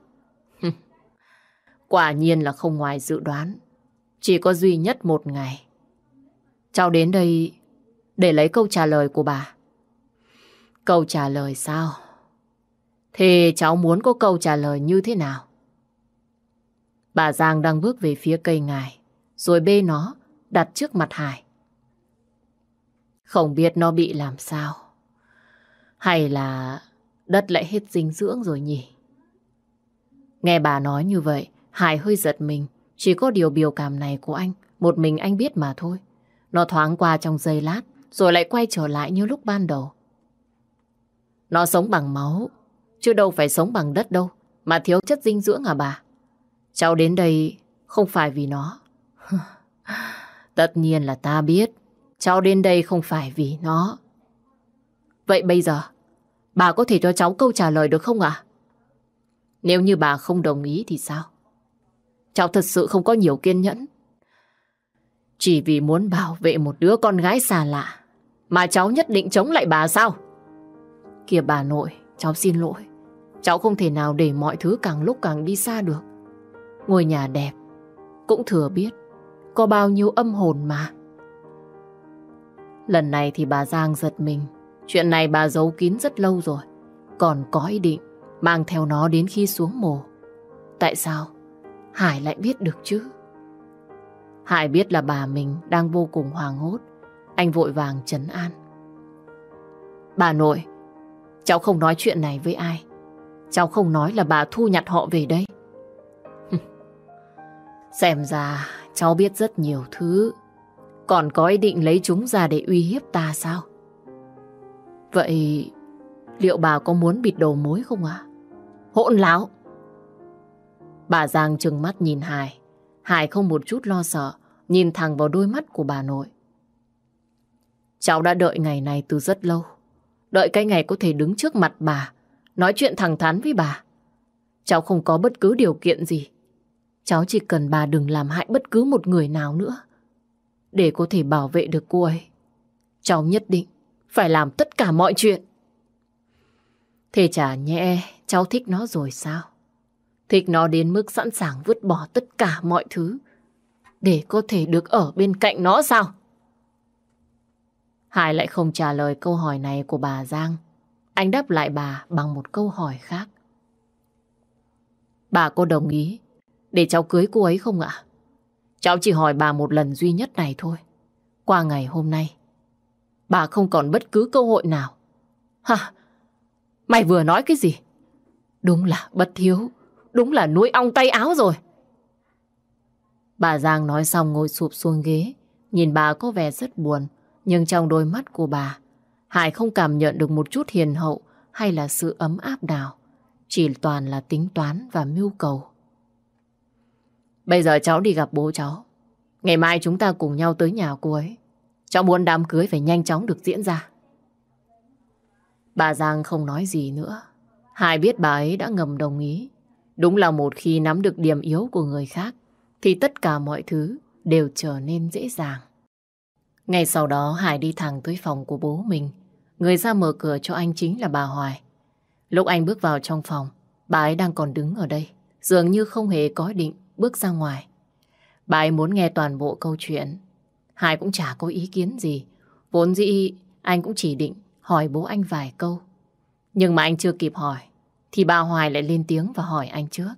Quả nhiên là không ngoài dự đoán. Chỉ có duy nhất một ngày. Cháu đến đây để lấy câu trả lời của bà. Câu trả lời sao? Thì cháu muốn có câu trả lời như thế nào? Bà Giang đang bước về phía cây ngải, rồi bê nó đặt trước mặt Hải. Không biết nó bị làm sao, hay là đất lại hết dinh dưỡng rồi nhỉ? Nghe bà nói như vậy, Hải hơi giật mình. Chỉ có điều biểu cảm này của anh, một mình anh biết mà thôi. Nó thoáng qua trong giây lát, rồi lại quay trở lại như lúc ban đầu. Nó sống bằng máu, chứ đâu phải sống bằng đất đâu, mà thiếu chất dinh dưỡng à bà? Cháu đến đây không phải vì nó. Tất nhiên là ta biết, cháu đến đây không phải vì nó. Vậy bây giờ, bà có thể cho cháu câu trả lời được không ạ? Nếu như bà không đồng ý thì sao? Cháu thật sự không có nhiều kiên nhẫn. Chỉ vì muốn bảo vệ một đứa con gái xa lạ mà cháu nhất định chống lại bà sao? Kìa bà nội, cháu xin lỗi. Cháu không thể nào để mọi thứ càng lúc càng đi xa được. Ngôi nhà đẹp, cũng thừa biết có bao nhiêu âm hồn mà. Lần này thì bà Giang giật mình. Chuyện này bà giấu kín rất lâu rồi, còn có ý định mang theo nó đến khi xuống mồ. Tại sao Hải lại biết được chứ? Hải biết là bà mình đang vô cùng hoảng hốt. Anh vội vàng trấn an. Bà nội, cháu không nói chuyện này với ai. Cháu không nói là bà thu nhặt họ về đây. Xem ra cháu biết rất nhiều thứ, còn có ý định lấy chúng ra để uy hiếp ta sao? Vậy liệu bà có muốn bịt đầu mối không ạ? Hỗn láo! Bà Giang trừng mắt nhìn Hải. Hải không một chút lo sợ, nhìn thẳng vào đôi mắt của bà nội. Cháu đã đợi ngày này từ rất lâu. Đợi cái ngày có thể đứng trước mặt bà, nói chuyện thẳng thắn với bà. Cháu không có bất cứ điều kiện gì. Cháu chỉ cần bà đừng làm hại bất cứ một người nào nữa. Để có thể bảo vệ được cô ấy, cháu nhất định phải làm tất cả mọi chuyện. Thế chả nhẽ cháu thích nó rồi sao? Thích nó đến mức sẵn sàng vứt bỏ tất cả mọi thứ để có thể được ở bên cạnh nó sao? Hải lại không trả lời câu hỏi này của bà Giang. Anh đáp lại bà bằng một câu hỏi khác. Bà có đồng ý để cháu cưới cô ấy không ạ? Cháu chỉ hỏi bà một lần duy nhất này thôi. Qua ngày hôm nay, bà không còn bất cứ cơ hội nào. Hả? Mày vừa nói cái gì? Đúng là bất hiếu, đúng là nuôi ong tay áo rồi. Bà Giang nói xong ngồi sụp xuống ghế, nhìn bà có vẻ rất buồn, nhưng trong đôi mắt của bà, Hải không cảm nhận được một chút hiền hậu hay là sự ấm áp nào, chỉ toàn là tính toán và mưu cầu. Bây giờ cháu đi gặp bố cháu. Ngày mai chúng ta cùng nhau tới nhà cô ấy. Cháu muốn đám cưới phải nhanh chóng được diễn ra. Bà Giang không nói gì nữa. Hải biết bà ấy đã ngầm đồng ý. Đúng là một khi nắm được điểm yếu của người khác thì tất cả mọi thứ đều trở nên dễ dàng. Ngay sau đó Hải đi thẳng tới phòng của bố mình. Người ra mở cửa cho anh chính là bà Hoài. Lúc anh bước vào trong phòng, bà ấy đang còn đứng ở đây, dường như không hề có ý định bước ra ngoài. Bà ấy muốn nghe toàn bộ câu chuyện. Hải cũng chả có ý kiến gì. Vốn dĩ anh cũng chỉ định hỏi bố anh vài câu. Nhưng mà anh chưa kịp hỏi thì bà Hoài lại lên tiếng và hỏi anh trước.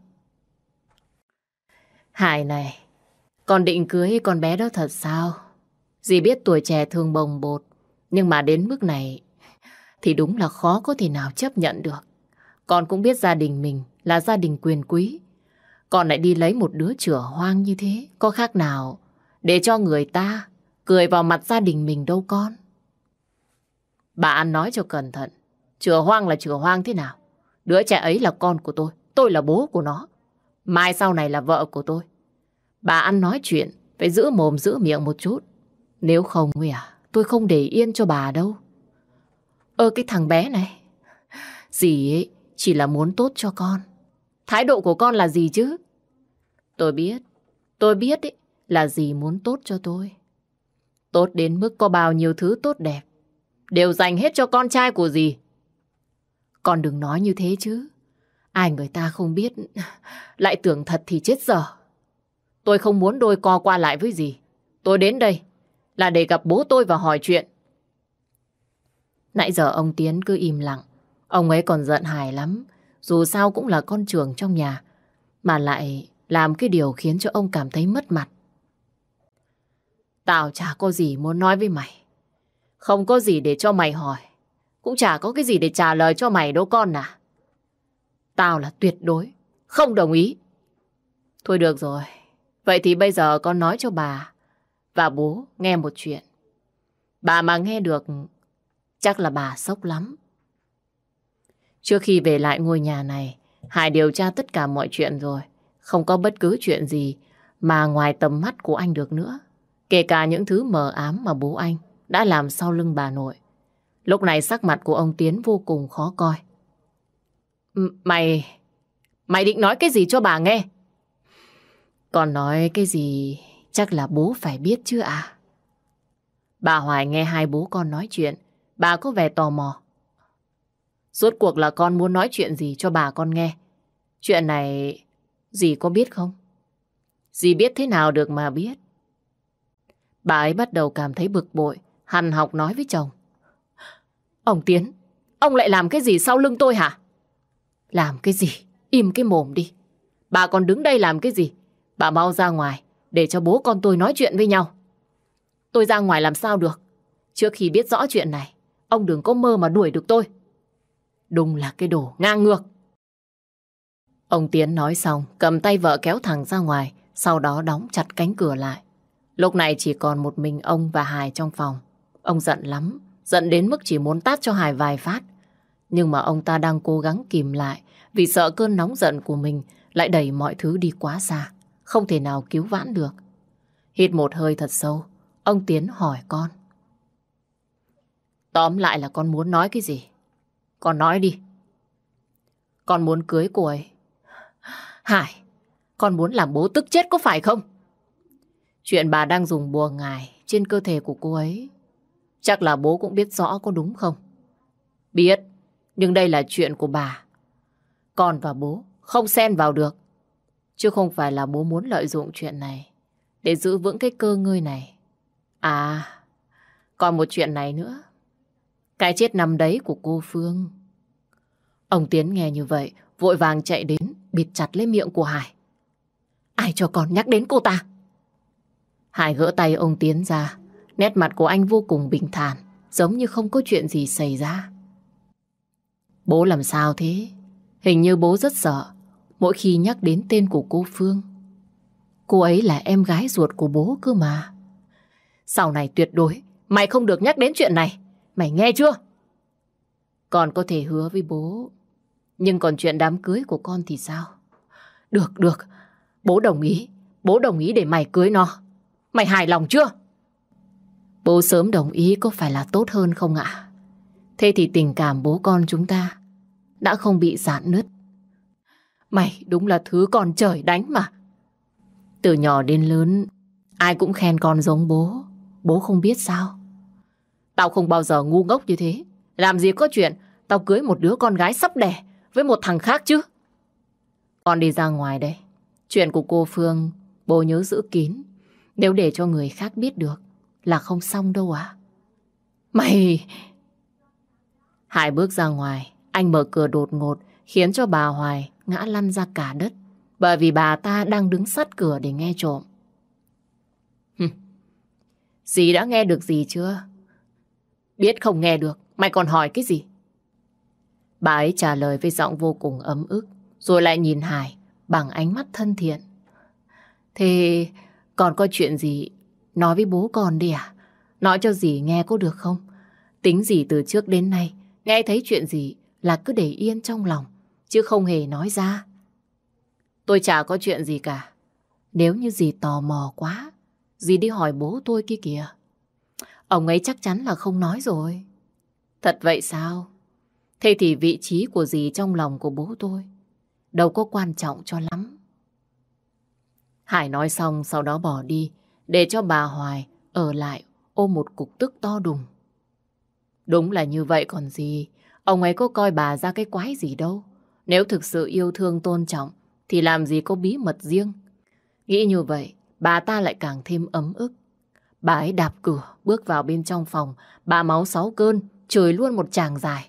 Hải này, con định cưới con bé đó thật sao? Dì biết tuổi trẻ thường bồng bột, nhưng mà đến mức này thì đúng là khó có thể nào chấp nhận được. Con cũng biết gia đình mình là gia đình quyền quý. Con lại đi lấy một đứa chửa hoang như thế, có khác nào để cho người ta cười vào mặt gia đình mình đâu con. Bà ăn nói cho cẩn thận. Chửa hoang là chửa hoang thế nào? Đứa trẻ ấy là con của tôi là bố của nó. Mai sau này là vợ của tôi. Bà ăn nói chuyện phải giữ mồm giữ miệng một chút. Nếu không tôi không để yên cho bà đâu. Cái thằng bé này, dì ấy chỉ là muốn tốt cho con. Thái độ của con là gì chứ? Tôi biết ấy, là dì muốn tốt cho tôi. Tốt đến mức có bao nhiêu thứ tốt đẹp đều dành hết cho con trai của dì. Con đừng nói như thế chứ. Ai người ta không biết lại tưởng thật thì chết dở. Tôi không muốn đôi co qua lại với dì. Tôi đến đây là để gặp bố tôi và hỏi chuyện. Nãy giờ ông Tiến cứ im lặng. Ông ấy còn giận Hải lắm. Dù sao cũng là con trưởng trong nhà, mà lại làm cái điều khiến cho ông cảm thấy mất mặt. Tao chả có gì muốn nói với mày. Không có gì để cho mày hỏi. Cũng chả có cái gì để trả lời cho mày đâu con à. Tao là tuyệt đối không đồng ý. Thôi được rồi. Vậy thì bây giờ con nói cho bà và bố nghe một chuyện. Bà mà nghe được chắc là bà sốc lắm. Trước khi về lại ngôi nhà này, Hải điều tra tất cả mọi chuyện rồi. Không có bất cứ chuyện gì mà ngoài tầm mắt của anh được nữa. Kể cả những thứ mờ ám mà bố anh đã làm sau lưng bà nội. Lúc này sắc mặt của ông Tiến vô cùng khó coi. Mày định nói cái gì cho bà nghe? Còn nói cái gì chắc là bố phải biết chứ à? Bà Hoài nghe hai bố con nói chuyện, bà có vẻ tò mò. Rốt cuộc là con muốn nói chuyện gì cho bà con nghe? Chuyện này dì có biết không? Dì biết thế nào được mà biết. Bà ấy bắt đầu cảm thấy bực bội, hằn học nói với chồng. Ông Tiến, ông lại làm cái gì sau lưng tôi hả? Làm cái gì? Im cái mồm đi. Bà còn đứng đây làm cái gì? Bà mau ra ngoài để cho bố con tôi nói chuyện với nhau. Tôi ra ngoài làm sao được? Trước khi biết rõ chuyện này, ông đừng có mơ mà đuổi được tôi. Đúng là cái đồ ngang ngược. Ông Tiến nói xong, cầm tay vợ kéo thẳng ra ngoài, sau đó đóng chặt cánh cửa lại. Lúc này chỉ còn một mình ông và Hải trong phòng. Ông giận lắm, giận đến mức chỉ muốn tát cho Hải vài phát. Nhưng mà ông ta đang cố gắng kìm lại, vì sợ cơn nóng giận của mình lại đẩy mọi thứ đi quá xa, không thể nào cứu vãn được. Hít một hơi thật sâu, ông Tiến hỏi con. Tóm lại là con muốn nói cái gì? Con nói đi. Con muốn cưới cô ấy. Hải, con muốn làm bố tức chết có phải không? Chuyện bà đang dùng bùa ngải trên cơ thể của cô ấy, chắc là bố cũng biết rõ có đúng không? Biết, nhưng đây là chuyện của bà. Con và bố không xen vào được. Chứ không phải là bố muốn lợi dụng chuyện này để giữ vững cái cơ ngơi này. À, còn một chuyện này nữa. Cái chết nằm đấy của cô Phương. Ông Tiến nghe như vậy, vội vàng chạy đến, bịt chặt lấy miệng của Hải. Ai cho con nhắc đến cô ta? Hải gỡ tay ông Tiến ra, nét mặt của anh vô cùng bình thản, giống như không có chuyện gì xảy ra. Bố làm sao thế? Hình như bố rất sợ mỗi khi nhắc đến tên của cô Phương. Cô ấy là em gái ruột của bố cơ mà. Sau này tuyệt đối mày không được nhắc đến chuyện này. Mày nghe chưa? Con có thể hứa với bố. Nhưng còn chuyện đám cưới của con thì sao? Được, được. Bố đồng ý. Bố đồng ý để mày cưới nó. Mày hài lòng chưa? Bố sớm đồng ý có phải là tốt hơn không ạ? Thế thì tình cảm bố con chúng ta đã không bị rạn nứt. Mày đúng là thứ con trời đánh mà. Từ nhỏ đến lớn, ai cũng khen con giống bố. Bố không biết sao? Tao không bao giờ ngu ngốc như thế. Làm gì có chuyện tao cưới một đứa con gái sắp đẻ với một thằng khác chứ. Con đi ra ngoài đây. Chuyện của cô Phương bố nhớ giữ kín. Nếu để cho người khác biết được là không xong đâu à. Mày... Hải bước ra ngoài. Anh mở cửa đột ngột khiến cho bà Hoài ngã lăn ra cả đất. Bởi vì bà ta đang đứng sát cửa để nghe trộm. Dì đã nghe được gì chưa? Biết không nghe được, mày còn hỏi cái gì? Bà ấy trả lời với giọng vô cùng ấm ức, rồi lại nhìn Hải bằng ánh mắt thân thiện. Thế còn có chuyện gì nói với bố con đi à? Nói cho dì nghe có được không? Tính dì từ trước đến nay, nghe thấy chuyện gì là cứ để yên trong lòng, chứ không hề nói ra. Tôi chả có chuyện gì cả. Nếu như dì tò mò quá, dì đi hỏi bố tôi kia kìa. Ông ấy chắc chắn là không nói rồi. Thật vậy sao? Thế thì vị trí của dì trong lòng của bố tôi đâu có quan trọng cho lắm. Hải nói xong sau đó bỏ đi, để cho bà Hoài ở lại ôm một cục tức to đùng. Đúng là như vậy còn gì. Ông ấy có coi bà ra cái quái gì đâu. Nếu thực sự yêu thương tôn trọng thì làm gì có bí mật riêng. Nghĩ như vậy, bà ta lại càng thêm ấm ức. Bà ấy đạp cửa, bước vào bên trong phòng, bà máu sáu cơn, chửi luôn một tràng dài.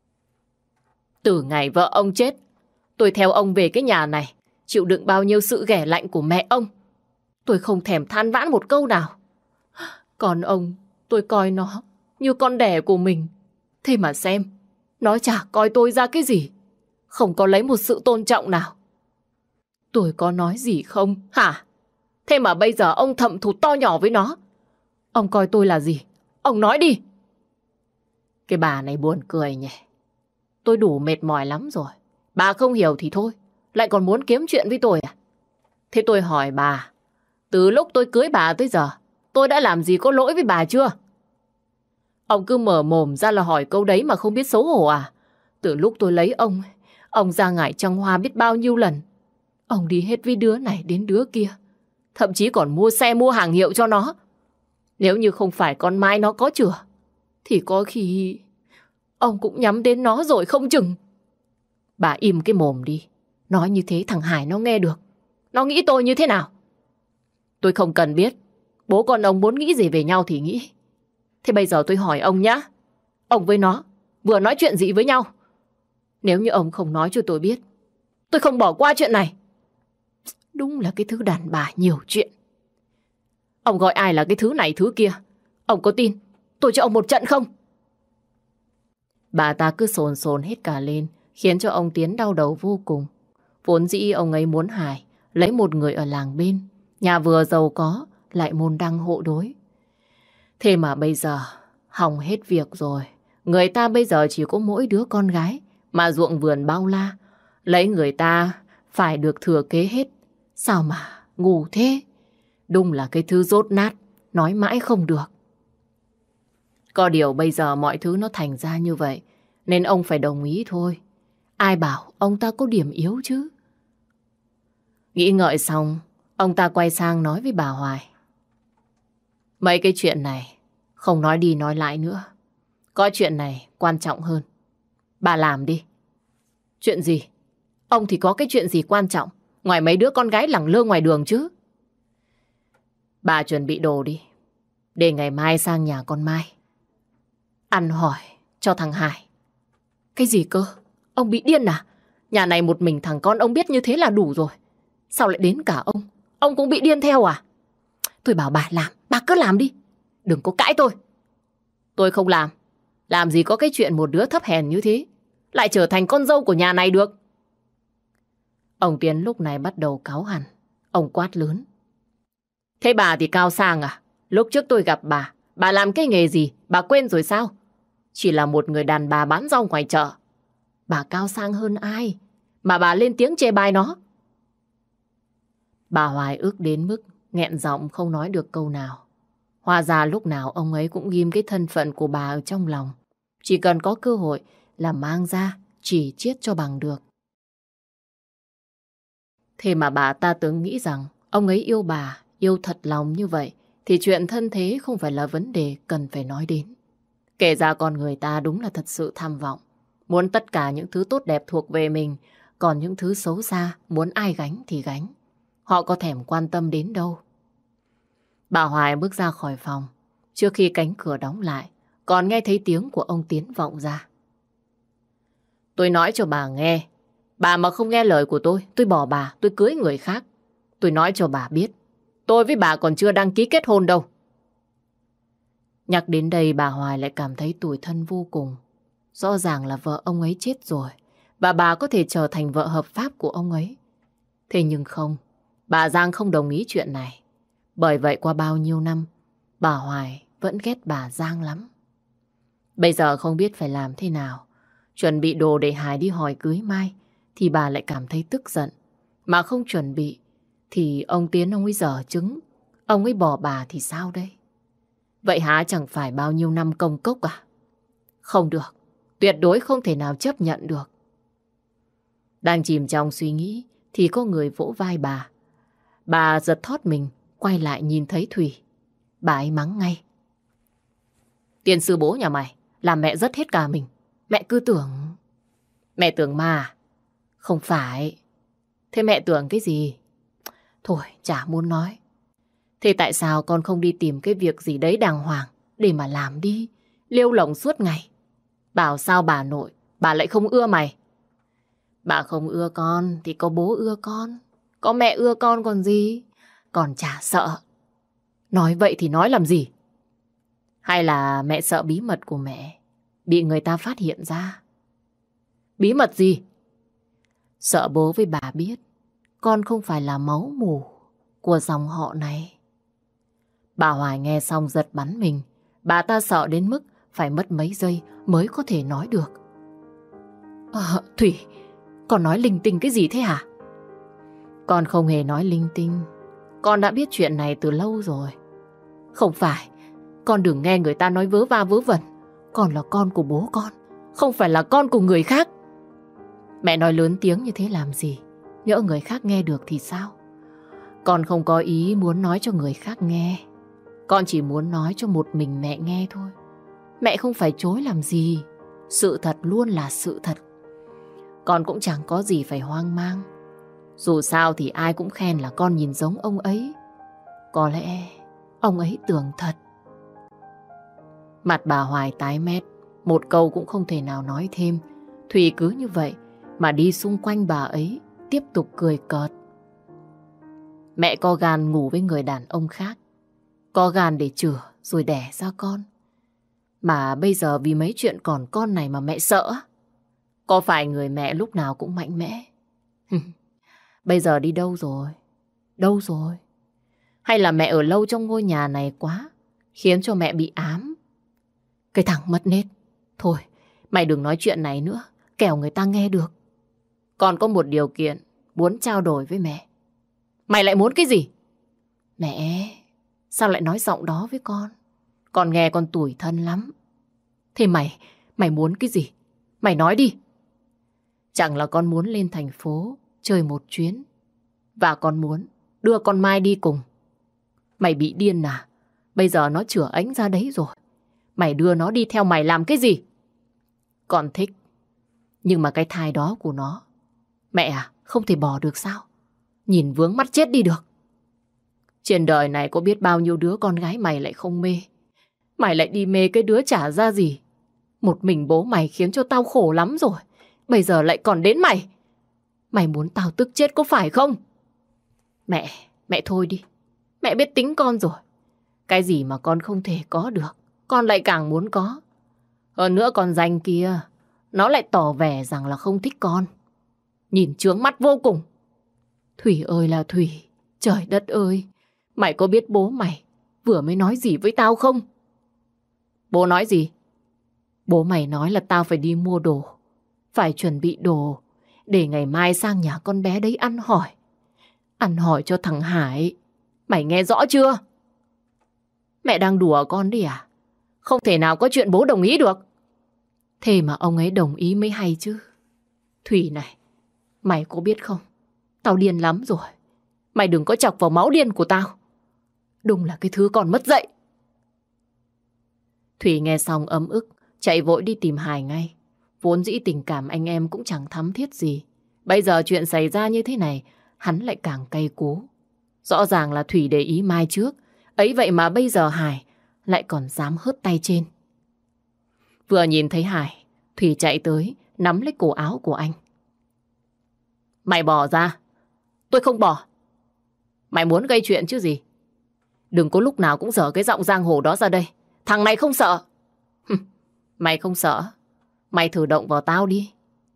Từ ngày vợ ông chết, tôi theo ông về cái nhà này, chịu đựng bao nhiêu sự ghẻ lạnh của mẹ ông. Tôi không thèm than vãn một câu nào. Còn ông, tôi coi nó như con đẻ của mình. Thế mà xem, nó chả coi tôi ra cái gì. Không có lấy một sự tôn trọng nào. Tôi có nói gì không, hả? Thế mà bây giờ ông thậm thụt to nhỏ với nó. Ông coi tôi là gì? Ông nói đi. Cái bà này buồn cười nhỉ. Tôi đủ mệt mỏi lắm rồi. Bà không hiểu thì thôi, lại còn muốn kiếm chuyện với tôi à? Thế tôi hỏi bà, từ lúc tôi cưới bà tới giờ, tôi đã làm gì có lỗi với bà chưa? Ông cứ mở mồm ra là hỏi câu đấy mà không biết xấu hổ à? Từ lúc tôi lấy ông ra ngải trăng hoa biết bao nhiêu lần. Ông đi hết với đứa này đến đứa kia. Thậm chí còn mua xe mua hàng hiệu cho nó. Nếu như không phải con Mai nó có chửa, thì có khi ông cũng nhắm đến nó rồi không chừng. Bà im cái mồm đi. Nói như thế thằng Hải nó nghe được. Nó nghĩ tôi như thế nào? Tôi không cần biết. Bố con ông muốn nghĩ gì về nhau thì nghĩ. Thế bây giờ tôi hỏi ông nhá. Ông với nó vừa nói chuyện gì với nhau? Nếu như ông không nói cho tôi biết, tôi không bỏ qua chuyện này. Đúng là cái thứ đàn bà nhiều chuyện. Ông gọi ai là cái thứ này thứ kia? Ông có tin tôi cho ông một trận không? Bà ta cứ sồn sồn hết cả lên, khiến cho ông Tiến đau đầu vô cùng. Vốn dĩ ông ấy muốn Hải lấy một người ở làng bên, nhà vừa giàu có, lại môn đăng hộ đối. Thế mà bây giờ hỏng hết việc rồi. Người ta bây giờ chỉ có mỗi đứa con gái, mà ruộng vườn bao la. Lấy người ta phải được thừa kế hết. Sao mà ngu thế? Đúng là cái thứ dốt nát, nói mãi không được. Có điều bây giờ mọi thứ nó thành ra như vậy, nên ông phải đồng ý thôi. Ai bảo ông ta có điểm yếu chứ? Nghĩ ngợi xong, ông ta quay sang nói với bà Hoài. Mấy cái chuyện này, không nói đi nói lại nữa. Có chuyện này quan trọng hơn. Bà làm đi. Chuyện gì? Ông thì có cái chuyện gì quan trọng, ngoài mấy đứa con gái lẳng lơ ngoài đường chứ? Bà chuẩn bị đồ đi, để ngày mai sang nhà con Mai ăn hỏi cho thằng Hải. Cái gì cơ? Ông bị điên à? Nhà này một mình thằng con ông biết như thế là đủ rồi. Sao lại đến cả ông? Ông cũng bị điên theo à? Tôi bảo bà làm, bà cứ làm đi. Đừng có cãi tôi. Tôi không làm. Làm gì có cái chuyện một đứa thấp hèn như thế lại trở thành con dâu của nhà này được. Ông Tiến lúc này bắt đầu cáu hẳn. Ông quát lớn. Thế bà thì cao sang à? Lúc trước tôi gặp bà làm cái nghề gì? Bà quên rồi sao? Chỉ là một người đàn bà bán rau ngoài chợ. Bà cao sang hơn ai mà bà lên tiếng chê bai nó? Bà Hoài ức đến mức nghẹn giọng không nói được câu nào. Hóa ra lúc nào ông ấy cũng ghim cái thân phận của bà ở trong lòng. Chỉ cần có cơ hội là mang ra chỉ chiết cho bằng được. Thế mà bà ta tưởng nghĩ rằng ông ấy yêu bà, yêu thật lòng như vậy, thì chuyện thân thế không phải là vấn đề cần phải nói đến. Kể ra con người ta đúng là thật sự tham vọng. Muốn tất cả những thứ tốt đẹp thuộc về mình, còn những thứ xấu xa muốn ai gánh thì gánh. Họ có thèm quan tâm đến đâu. Bà Hoài bước ra khỏi phòng. Trước khi cánh cửa đóng lại, còn nghe thấy tiếng của ông Tiến vọng ra. Tôi nói cho bà nghe, bà mà không nghe lời của tôi bỏ bà, tôi cưới người khác. Tôi nói cho bà biết, tôi với bà còn chưa đăng ký kết hôn đâu. Nhắc đến đây bà Hoài lại cảm thấy tủi thân vô cùng. Rõ ràng là vợ ông ấy chết rồi, và bà có thể trở thành vợ hợp pháp của ông ấy. Thế nhưng không, bà Giang không đồng ý chuyện này. Bởi vậy qua bao nhiêu năm, bà Hoài vẫn ghét bà Giang lắm. Bây giờ không biết phải làm thế nào. Chuẩn bị đồ để Hải đi hỏi cưới Mai, thì bà lại cảm thấy tức giận. Mà không chuẩn bị, thì ông Tiến ông ấy dở trứng. Ông ấy bỏ bà thì sao đây? Vậy hả, chẳng phải bao nhiêu năm công cốc à? Không được, tuyệt đối không thể nào chấp nhận được. Đang chìm trong suy nghĩ, thì có người vỗ vai bà. Bà giật thót mình, quay lại nhìn thấy Thủy. Bà ấy mắng ngay. Tiên sư bố nhà mày, làm mẹ rất hết cả mình. Mẹ cứ tưởng... Mẹ tưởng mà. Không phải. Thế mẹ tưởng cái gì? Thôi, chả muốn nói. Thế tại sao con không đi tìm cái việc gì đấy đàng hoàng để mà làm đi? Lêu lổng suốt ngày. Bảo sao bà nội, bà lại không ưa mày. Bà không ưa con thì có bố ưa con. Có mẹ ưa con còn gì. Còn chả sợ. Nói vậy thì nói làm gì? Hay là mẹ sợ bí mật của mẹ bị người ta phát hiện ra? Bí mật gì? Sợ bố với bà biết con không phải là máu mủ của dòng họ này. Bà Hoài nghe xong giật bắn mình. Bà ta sợ đến mức phải mất mấy giây mới có thể nói được. Thủy, con nói linh tinh cái gì thế hả? Con không hề nói linh tinh. Con đã biết chuyện này từ lâu rồi. Không phải, con đừng nghe người ta nói vớ va vớ vẩn. Con là con của bố con, không phải là con của người khác. Mẹ nói lớn tiếng như thế làm gì? Nhỡ người khác nghe được thì sao? Con không có ý muốn nói cho người khác nghe. Con chỉ muốn nói cho một mình mẹ nghe thôi. Mẹ không phải chối làm gì. Sự thật luôn là sự thật. Con cũng chẳng có gì phải hoang mang. Dù sao thì ai cũng khen là con nhìn giống ông ấy. Có lẽ ông ấy tưởng thật. Mặt bà Hoài tái mét, một câu cũng không thể nào nói thêm. Thùy cứ như vậy mà đi xung quanh bà ấy, tiếp tục cười cợt. Mẹ có gan ngủ với người đàn ông khác, có gan để chữa rồi đẻ ra con. Mà bây giờ vì mấy chuyện còn con này mà mẹ sợ? Có phải người mẹ lúc nào cũng mạnh mẽ? Bây giờ đi đâu rồi? Đâu rồi? Hay là mẹ ở lâu trong ngôi nhà này quá, khiến cho mẹ bị ám? Cái thằng mất nết. Thôi, mày đừng nói chuyện này nữa, kẻo người ta nghe được. Con có một điều kiện muốn trao đổi với mẹ. Mày lại muốn cái gì? Mẹ, sao lại nói giọng đó với con? Con nghe con tủi thân lắm. Thế mày muốn cái gì? Mày nói đi. Chẳng là con muốn lên thành phố chơi một chuyến. Và con muốn đưa con Mai đi cùng. Mày bị điên à? Bây giờ nó chửa ánh ra đấy rồi. Mày đưa nó đi theo mày làm cái gì? Con thích. Nhưng mà cái thai đó của nó, mẹ à, không thể bỏ được sao? Nhìn vướng mắt chết đi được. Trên đời này có biết bao nhiêu đứa con gái mày lại không mê. Mày lại đi mê cái đứa chả ra gì. Một mình bố mày khiến cho tao khổ lắm rồi. Bây giờ lại còn đến mày. Mày muốn tao tức chết có phải không? Mẹ thôi đi. Mẹ biết tính con rồi. Cái gì mà con không thể có được, con lại càng muốn có. Hơn nữa con danh kia, nó lại tỏ vẻ rằng là không thích con. Nhìn chướng mắt vô cùng. Thủy ơi là Thủy, trời đất ơi, mày có biết bố mày vừa mới nói gì với tao không? Bố nói gì? Bố mày nói là tao phải đi mua đồ, phải chuẩn bị đồ để ngày mai sang nhà con bé đấy ăn hỏi. Ăn hỏi cho thằng Hải. Mày nghe rõ chưa? Mẹ đang đùa con đi à? Không thể nào có chuyện bố đồng ý được. Thế mà ông ấy đồng ý mới hay chứ. Thủy này, mày có biết không? Tao điên lắm rồi. Mày đừng có chọc vào máu điên của tao. Đúng là cái thứ còn mất dạy. Thủy nghe xong ấm ức, chạy vội đi tìm Hải ngay. Vốn dĩ tình cảm anh em cũng chẳng thắm thiết gì. Bây giờ chuyện xảy ra như thế này, hắn lại càng cay cú. Rõ ràng là Thủy để ý Mai trước. Ấy vậy mà bây giờ Hải lại còn dám hớt tay trên. Vừa nhìn thấy Hải, Thủy chạy tới, nắm lấy cổ áo của anh. Mày bỏ ra. Tôi không bỏ. Mày muốn gây chuyện chứ gì? Đừng có lúc nào cũng dở cái giọng giang hồ đó ra đây. Thằng này không sợ. Mày không sợ? Mày thử động vào tao đi.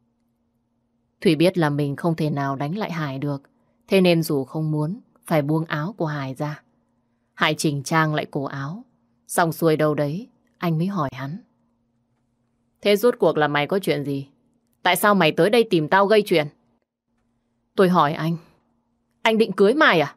Thủy biết là mình không thể nào đánh lại Hải được. Thế nên dù không muốn, phải buông áo của Hải ra. Hải chỉnh trang lại cổ áo. Xong xuôi đâu đấy, anh mới hỏi hắn. Thế rốt cuộc là mày có chuyện gì? Tại sao mày tới đây tìm tao gây chuyện? Tôi hỏi anh định cưới Mai à?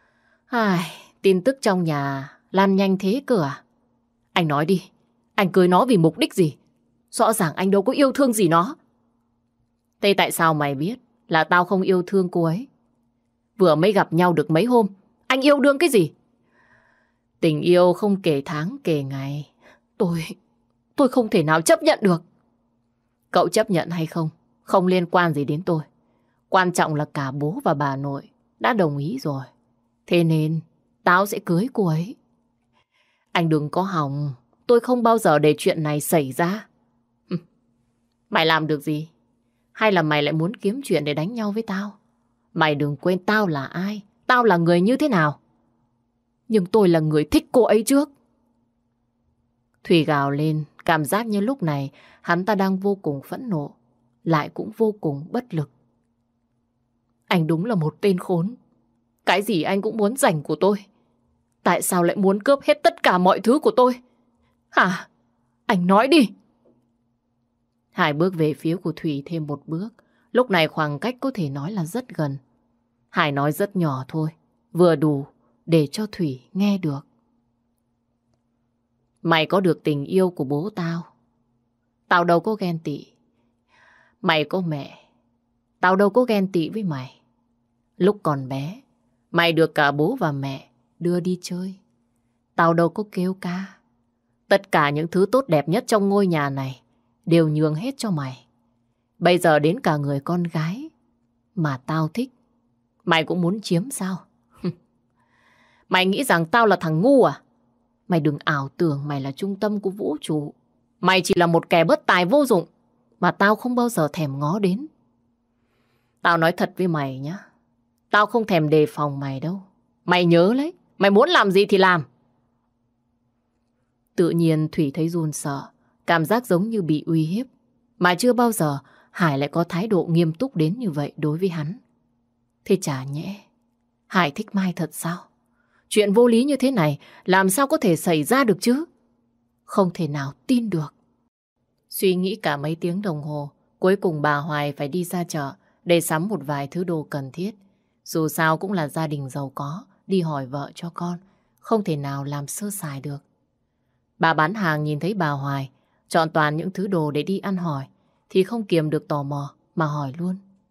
Tin tức trong nhà lan nhanh thế cơ à? Anh nói đi, anh cưới nó vì mục đích gì? Rõ ràng anh đâu có yêu thương gì nó. Thế tại sao mày biết là tao không yêu thương cô ấy? Vừa mới gặp nhau được mấy hôm, anh yêu đương cái gì? Tình yêu không kể tháng kể ngày. Tôi không thể nào chấp nhận được. Cậu chấp nhận hay không, không liên quan gì đến tôi. Quan trọng là cả bố và bà nội đã đồng ý rồi. Thế nên tao sẽ cưới cô ấy. Anh đừng có hòng. Tôi không bao giờ để chuyện này xảy ra. Mày làm được gì? Hay là mày lại muốn kiếm chuyện để đánh nhau với tao? Mày đừng quên tao là ai. Tao là người như thế nào. Nhưng tôi là người thích cô ấy trước. Thủy gào lên. Cảm giác như lúc này hắn ta đang vô cùng phẫn nộ, lại cũng vô cùng bất lực. Anh đúng là một tên khốn. Cái gì anh cũng muốn giành của tôi. Tại sao lại muốn cướp hết tất cả mọi thứ của tôi? Hả? Anh nói đi. Hải bước về phía của Thủy thêm một bước. Lúc này khoảng cách có thể nói là rất gần. Hải nói rất nhỏ thôi, vừa đủ để cho Thủy nghe được. Mày có được tình yêu của bố tao. Tao đâu có ghen tị. Mày có mẹ. Tao đâu có ghen tị với mày. Lúc còn bé, mày được cả bố và mẹ đưa đi chơi. Tao đâu có kêu ca. Tất cả những thứ tốt đẹp nhất trong ngôi nhà này đều nhường hết cho mày. Bây giờ đến cả người con gái mà tao thích, mày cũng muốn chiếm sao? Mày nghĩ rằng tao là thằng ngu à? Mày đừng ảo tưởng mày là trung tâm của vũ trụ. Mày chỉ là một kẻ bất tài vô dụng mà tao không bao giờ thèm ngó đến. Tao nói thật với mày nhá. Tao không thèm đề phòng mày đâu. Mày nhớ lấy, mày muốn làm gì thì làm. Tự nhiên Thủy thấy run sợ, cảm giác giống như bị uy hiếp. Mà chưa bao giờ Hải lại có thái độ nghiêm túc đến như vậy đối với hắn. Thế chả nhẽ Hải thích Mai thật sao? Chuyện vô lý như thế này làm sao có thể xảy ra được chứ? Không thể nào tin được. Suy nghĩ cả mấy tiếng đồng hồ, cuối cùng bà Hoài phải đi ra chợ để sắm một vài thứ đồ cần thiết. Dù sao cũng là gia đình giàu có, đi hỏi vợ cho con, không thể nào làm sơ sài được. Bà bán hàng nhìn thấy bà Hoài chọn toàn những thứ đồ để đi ăn hỏi, thì không kiềm được tò mò mà hỏi luôn.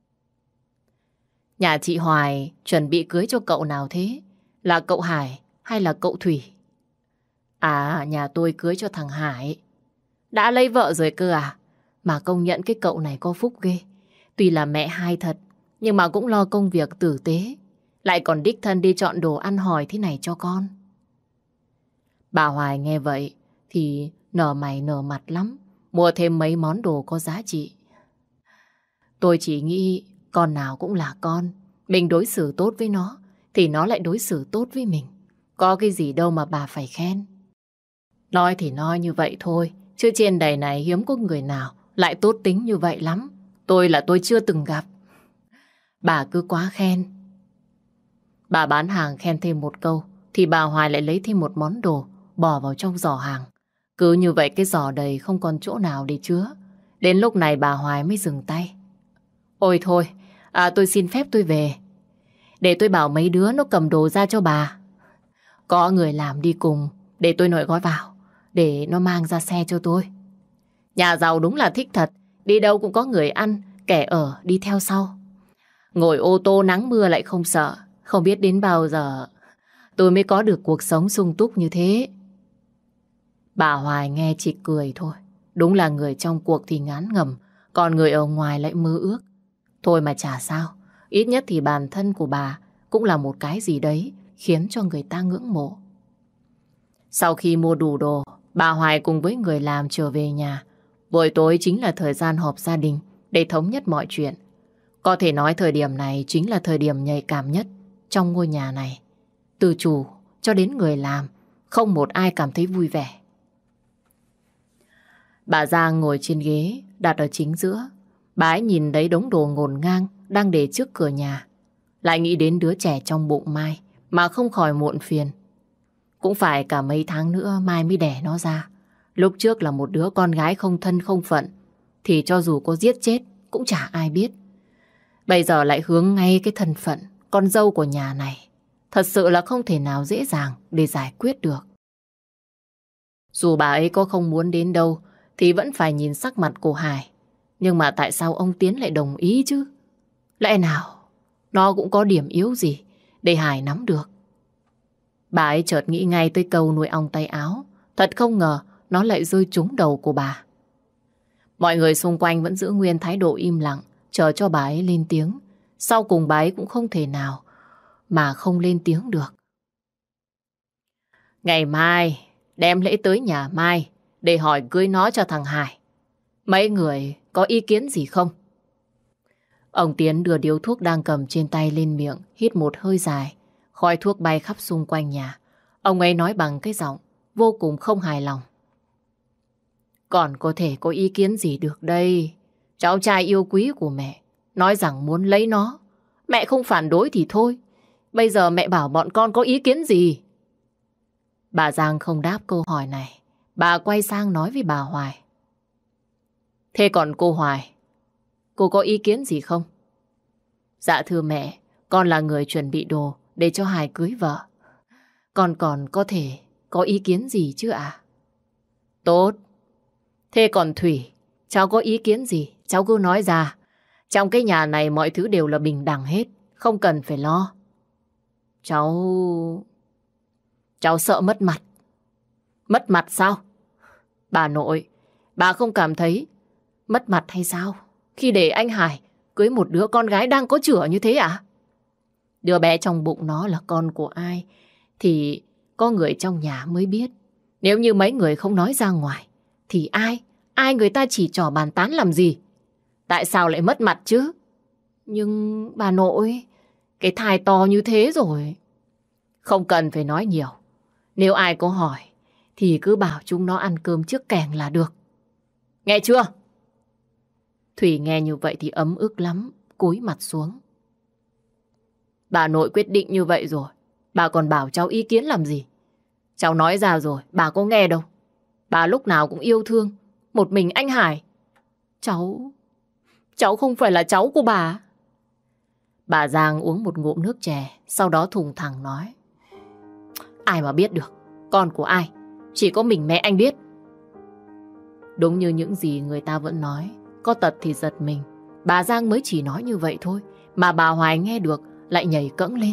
Nhà chị Hoài chuẩn bị cưới cho cậu nào thế? Là cậu Hải hay là cậu Thủy? À, nhà tôi cưới cho thằng Hải. Đã lấy vợ rồi cơ à? Mà công nhận cái cậu này có phúc ghê. Tuy là mẹ hai thật, nhưng mà cũng lo công việc tử tế. Lại còn đích thân đi chọn đồ ăn hỏi thế này cho con. Bà Hoài nghe vậy thì nở mày nở mặt lắm. Mua thêm mấy món đồ có giá trị. Tôi chỉ nghĩ con nào cũng là con. Mình đối xử tốt với nó thì nó lại đối xử tốt với mình. Có cái gì đâu mà bà phải khen. Nói thì nói như vậy thôi, chứ trên đời này hiếm có người nào lại tốt tính như vậy lắm. Tôi chưa từng gặp. Bà cứ quá khen. Bà bán hàng khen thêm một câu thì bà Hoài lại lấy thêm một món đồ bỏ vào trong giỏ hàng. Cứ như vậy cái giỏ đầy không còn chỗ nào để chứa. Đến lúc này bà Hoài mới dừng tay. Ôi thôi, tôi xin phép tôi về. Để tôi bảo mấy đứa nó cầm đồ ra cho bà. Có người làm đi cùng, để tôi nội gói vào, để nó mang ra xe cho tôi. Nhà giàu đúng là thích thật, đi đâu cũng có người ăn, kẻ ở đi theo sau. Ngồi ô tô nắng mưa lại không sợ, không biết đến bao giờ tôi mới có được cuộc sống sung túc như thế. Bà Hoài nghe chỉ cười thôi. Đúng là người trong cuộc thì ngán ngẩm, còn người ở ngoài lại mơ ước. Thôi mà chả sao, ít nhất thì bản thân của bà cũng là một cái gì đấy khiến cho người ta ngưỡng mộ. Sau khi mua đủ đồ, bà Hoài cùng với người làm trở về nhà. Buổi tối chính là thời gian họp gia đình để thống nhất mọi chuyện. Có thể nói thời điểm này chính là thời điểm nhạy cảm nhất trong ngôi nhà này. Từ chủ cho đến người làm, không một ai cảm thấy vui vẻ. Bà Giang ngồi trên ghế đặt ở chính giữa. Bà ấy nhìn thấy đống đồ ngổn ngang đang để trước cửa nhà. Lại nghĩ đến đứa trẻ trong bụng Mai mà không khỏi muộn phiền. Cũng phải cả mấy tháng nữa Mai mới đẻ nó ra. Lúc trước là một đứa con gái không thân không phận, thì cho dù có giết chết cũng chả ai biết. Bây giờ lại hướng ngay cái thân phận con dâu của nhà này. Thật sự là không thể nào dễ dàng để giải quyết được. Dù bà ấy có không muốn đến đâu thì vẫn phải nhìn sắc mặt của Hải. Nhưng mà tại sao ông Tiến lại đồng ý chứ? Lẽ nào nó cũng có điểm yếu gì để Hải nắm được? Bà ấy chợt nghĩ ngay tới câu nuôi ong tay áo. Thật không ngờ nó lại rơi trúng đầu của bà. Mọi người xung quanh vẫn giữ nguyên thái độ im lặng, chờ cho bà ấy lên tiếng. Sau cùng bà ấy cũng không thể nào mà không lên tiếng được. Ngày mai đem lễ tới nhà Mai để hỏi cưới nó cho thằng Hải. Mấy người có ý kiến gì không? Ông Tiến đưa điếu thuốc đang cầm trên tay lên miệng, hít một hơi dài. Khói thuốc bay khắp xung quanh nhà. Ông ấy nói bằng cái giọng vô cùng không hài lòng. Còn có thể có ý kiến gì được đây? Cháu trai yêu quý của mẹ nói rằng muốn lấy nó. Mẹ không phản đối thì thôi. Bây giờ mẹ bảo bọn con có ý kiến gì? Bà Giang không đáp câu hỏi này. Bà quay sang nói với bà Hoài. Thế còn cô Hoài, cô có ý kiến gì không? Dạ thưa mẹ, con là người chuẩn bị đồ để cho Hải cưới vợ. Con còn có thể có ý kiến gì chứ ạ? Tốt. Thế còn Thủy, cháu có ý kiến gì? Cháu cứ nói ra. Trong cái nhà này mọi thứ đều là bình đẳng hết, không cần phải lo. Cháu sợ mất mặt. Mất mặt sao? Bà nội, bà không cảm thấy mất mặt hay sao? Khi để anh Hải cưới một đứa con gái đang có chửa như thế à? Đứa bé trong bụng nó là con của ai thì có người trong nhà mới biết. Nếu như mấy người không nói ra ngoài thì ai người ta chỉ trỏ bàn tán làm gì? Tại sao lại mất mặt chứ? Nhưng bà nội, cái thai to như thế rồi. Không cần phải nói nhiều. Nếu ai có hỏi thì cứ bảo chúng nó ăn cơm trước kèng là được. Nghe chưa? Thủy nghe như vậy thì ấm ức lắm, cúi mặt xuống. Bà nội quyết định như vậy rồi, bà còn bảo cháu ý kiến làm gì? Cháu nói ra rồi, bà có nghe đâu. Bà lúc nào cũng yêu thương một mình anh Hải. Cháu không phải là cháu của bà. Bà Giang uống một ngụm nước chè, sau đó thùng thẳng nói. Ai mà biết được, con của ai, chỉ có mình mẹ anh biết. Đúng như những gì người ta vẫn nói, có tật thì giật mình. Bà Giang mới chỉ nói như vậy thôi, mà bà Hoài nghe được lại nhảy cẫng lên.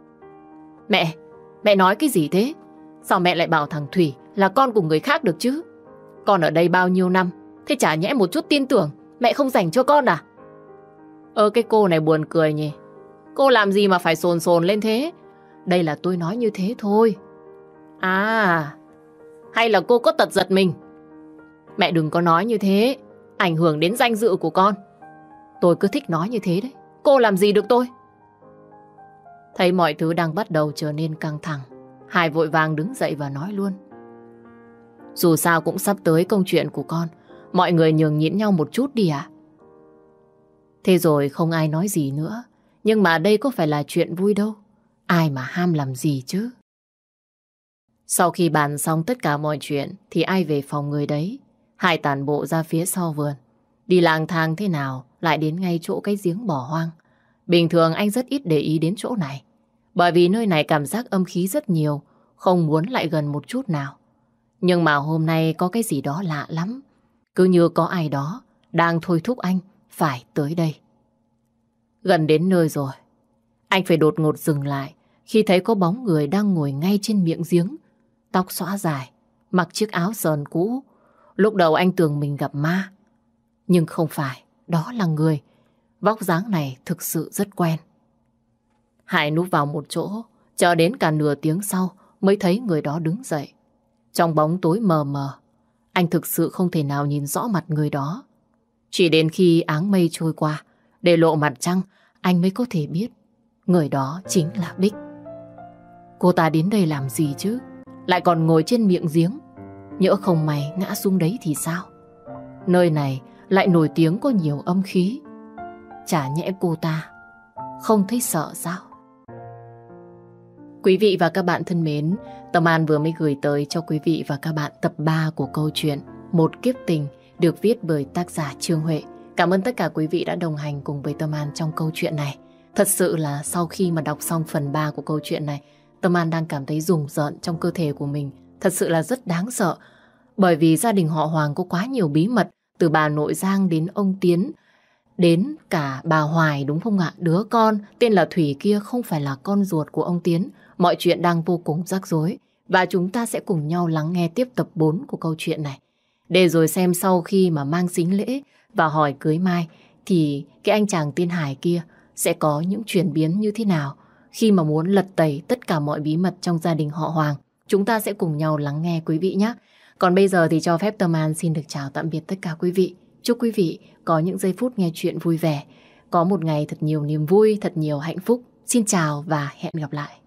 Mẹ nói cái gì thế? Sao mẹ lại bảo thằng Thủy là con của người khác được chứ? Con ở đây bao nhiêu năm, thế chả nhẽ một chút tin tưởng mẹ không dành cho con à? Cái cô này buồn cười nhỉ. Cô làm gì mà phải sồn sồn lên thế? Đây là tôi nói như thế thôi. À, hay là cô có tật giật mình? Mẹ đừng có nói như thế, ảnh hưởng đến danh dự của con. Tôi cứ thích nói như thế đấy. Cô làm gì được tôi? Thấy mọi thứ đang bắt đầu trở nên căng thẳng, Hải vội vàng đứng dậy và nói luôn. Dù sao cũng sắp tới công chuyện của con, mọi người nhường nhịn nhau một chút đi ạ. Thế rồi không ai nói gì nữa. Nhưng mà đây có phải là chuyện vui đâu. Ai mà ham làm gì chứ. Sau khi bàn xong tất cả mọi chuyện thì ai về phòng người đấy. Hải tản bộ ra phía sau vườn. Đi lang thang thế nào lại đến ngay chỗ cái giếng bỏ hoang. Bình thường anh rất ít để ý đến chỗ này. Bởi vì nơi này cảm giác âm khí rất nhiều, không muốn lại gần một chút nào. Nhưng mà hôm nay có cái gì đó lạ lắm. Cứ như có ai đó đang thôi thúc anh phải tới đây. Gần đến nơi rồi, anh phải đột ngột dừng lại khi thấy có bóng người đang ngồi ngay trên miệng giếng. Tóc xõa dài, mặc chiếc áo sờn cũ. Lúc đầu anh tưởng mình gặp ma. Nhưng không phải, đó là người. Vóc dáng này thực sự rất quen. Hải núp vào một chỗ, chờ đến cả nửa tiếng sau mới thấy người đó đứng dậy. Trong bóng tối mờ mờ, anh thực sự không thể nào nhìn rõ mặt người đó. Chỉ đến khi áng mây trôi qua, để lộ mặt trăng, anh mới có thể biết người đó chính là Bích. Cô ta đến đây làm gì chứ? Lại còn ngồi trên miệng giếng. Nhỡ không may ngã xuống đấy thì sao? Nơi này lại nổi tiếng có nhiều âm khí. Chả nhẽ cô ta không thấy sợ sao? Quý vị và các bạn thân mến, Tâm An vừa mới gửi tới cho quý vị và các bạn tập 3 của câu chuyện Một Kiếp Tình được viết bởi tác giả Trương Huệ. Cảm ơn tất cả quý vị đã đồng hành cùng với Tâm An trong câu chuyện này. Thật sự là sau khi mà đọc xong phần 3 của câu chuyện này, Tâm An đang cảm thấy rùng rợn trong cơ thể của mình. Thật sự là rất đáng sợ. Bởi vì gia đình họ Hoàng có quá nhiều bí mật, từ bà nội Giang đến ông Tiến, đến cả bà Hoài đúng không ạ? Đứa con tên là Thủy kia không phải là con ruột của ông Tiến. Mọi chuyện đang vô cùng rắc rối. Và chúng ta sẽ cùng nhau lắng nghe tiếp tập 4 của câu chuyện này. Để rồi xem sau khi mà mang sính lễ và hỏi cưới Mai thì cái anh chàng tên Hải kia sẽ có những chuyển biến như thế nào khi mà muốn lật tẩy tất cả mọi bí mật trong gia đình họ Hoàng. Chúng ta sẽ cùng nhau lắng nghe quý vị nhé. Còn bây giờ thì cho phép Tâm An xin được chào tạm biệt tất cả quý vị. Chúc quý vị có những giây phút nghe chuyện vui vẻ, có một ngày thật nhiều niềm vui, thật nhiều hạnh phúc. Xin chào và hẹn gặp lại.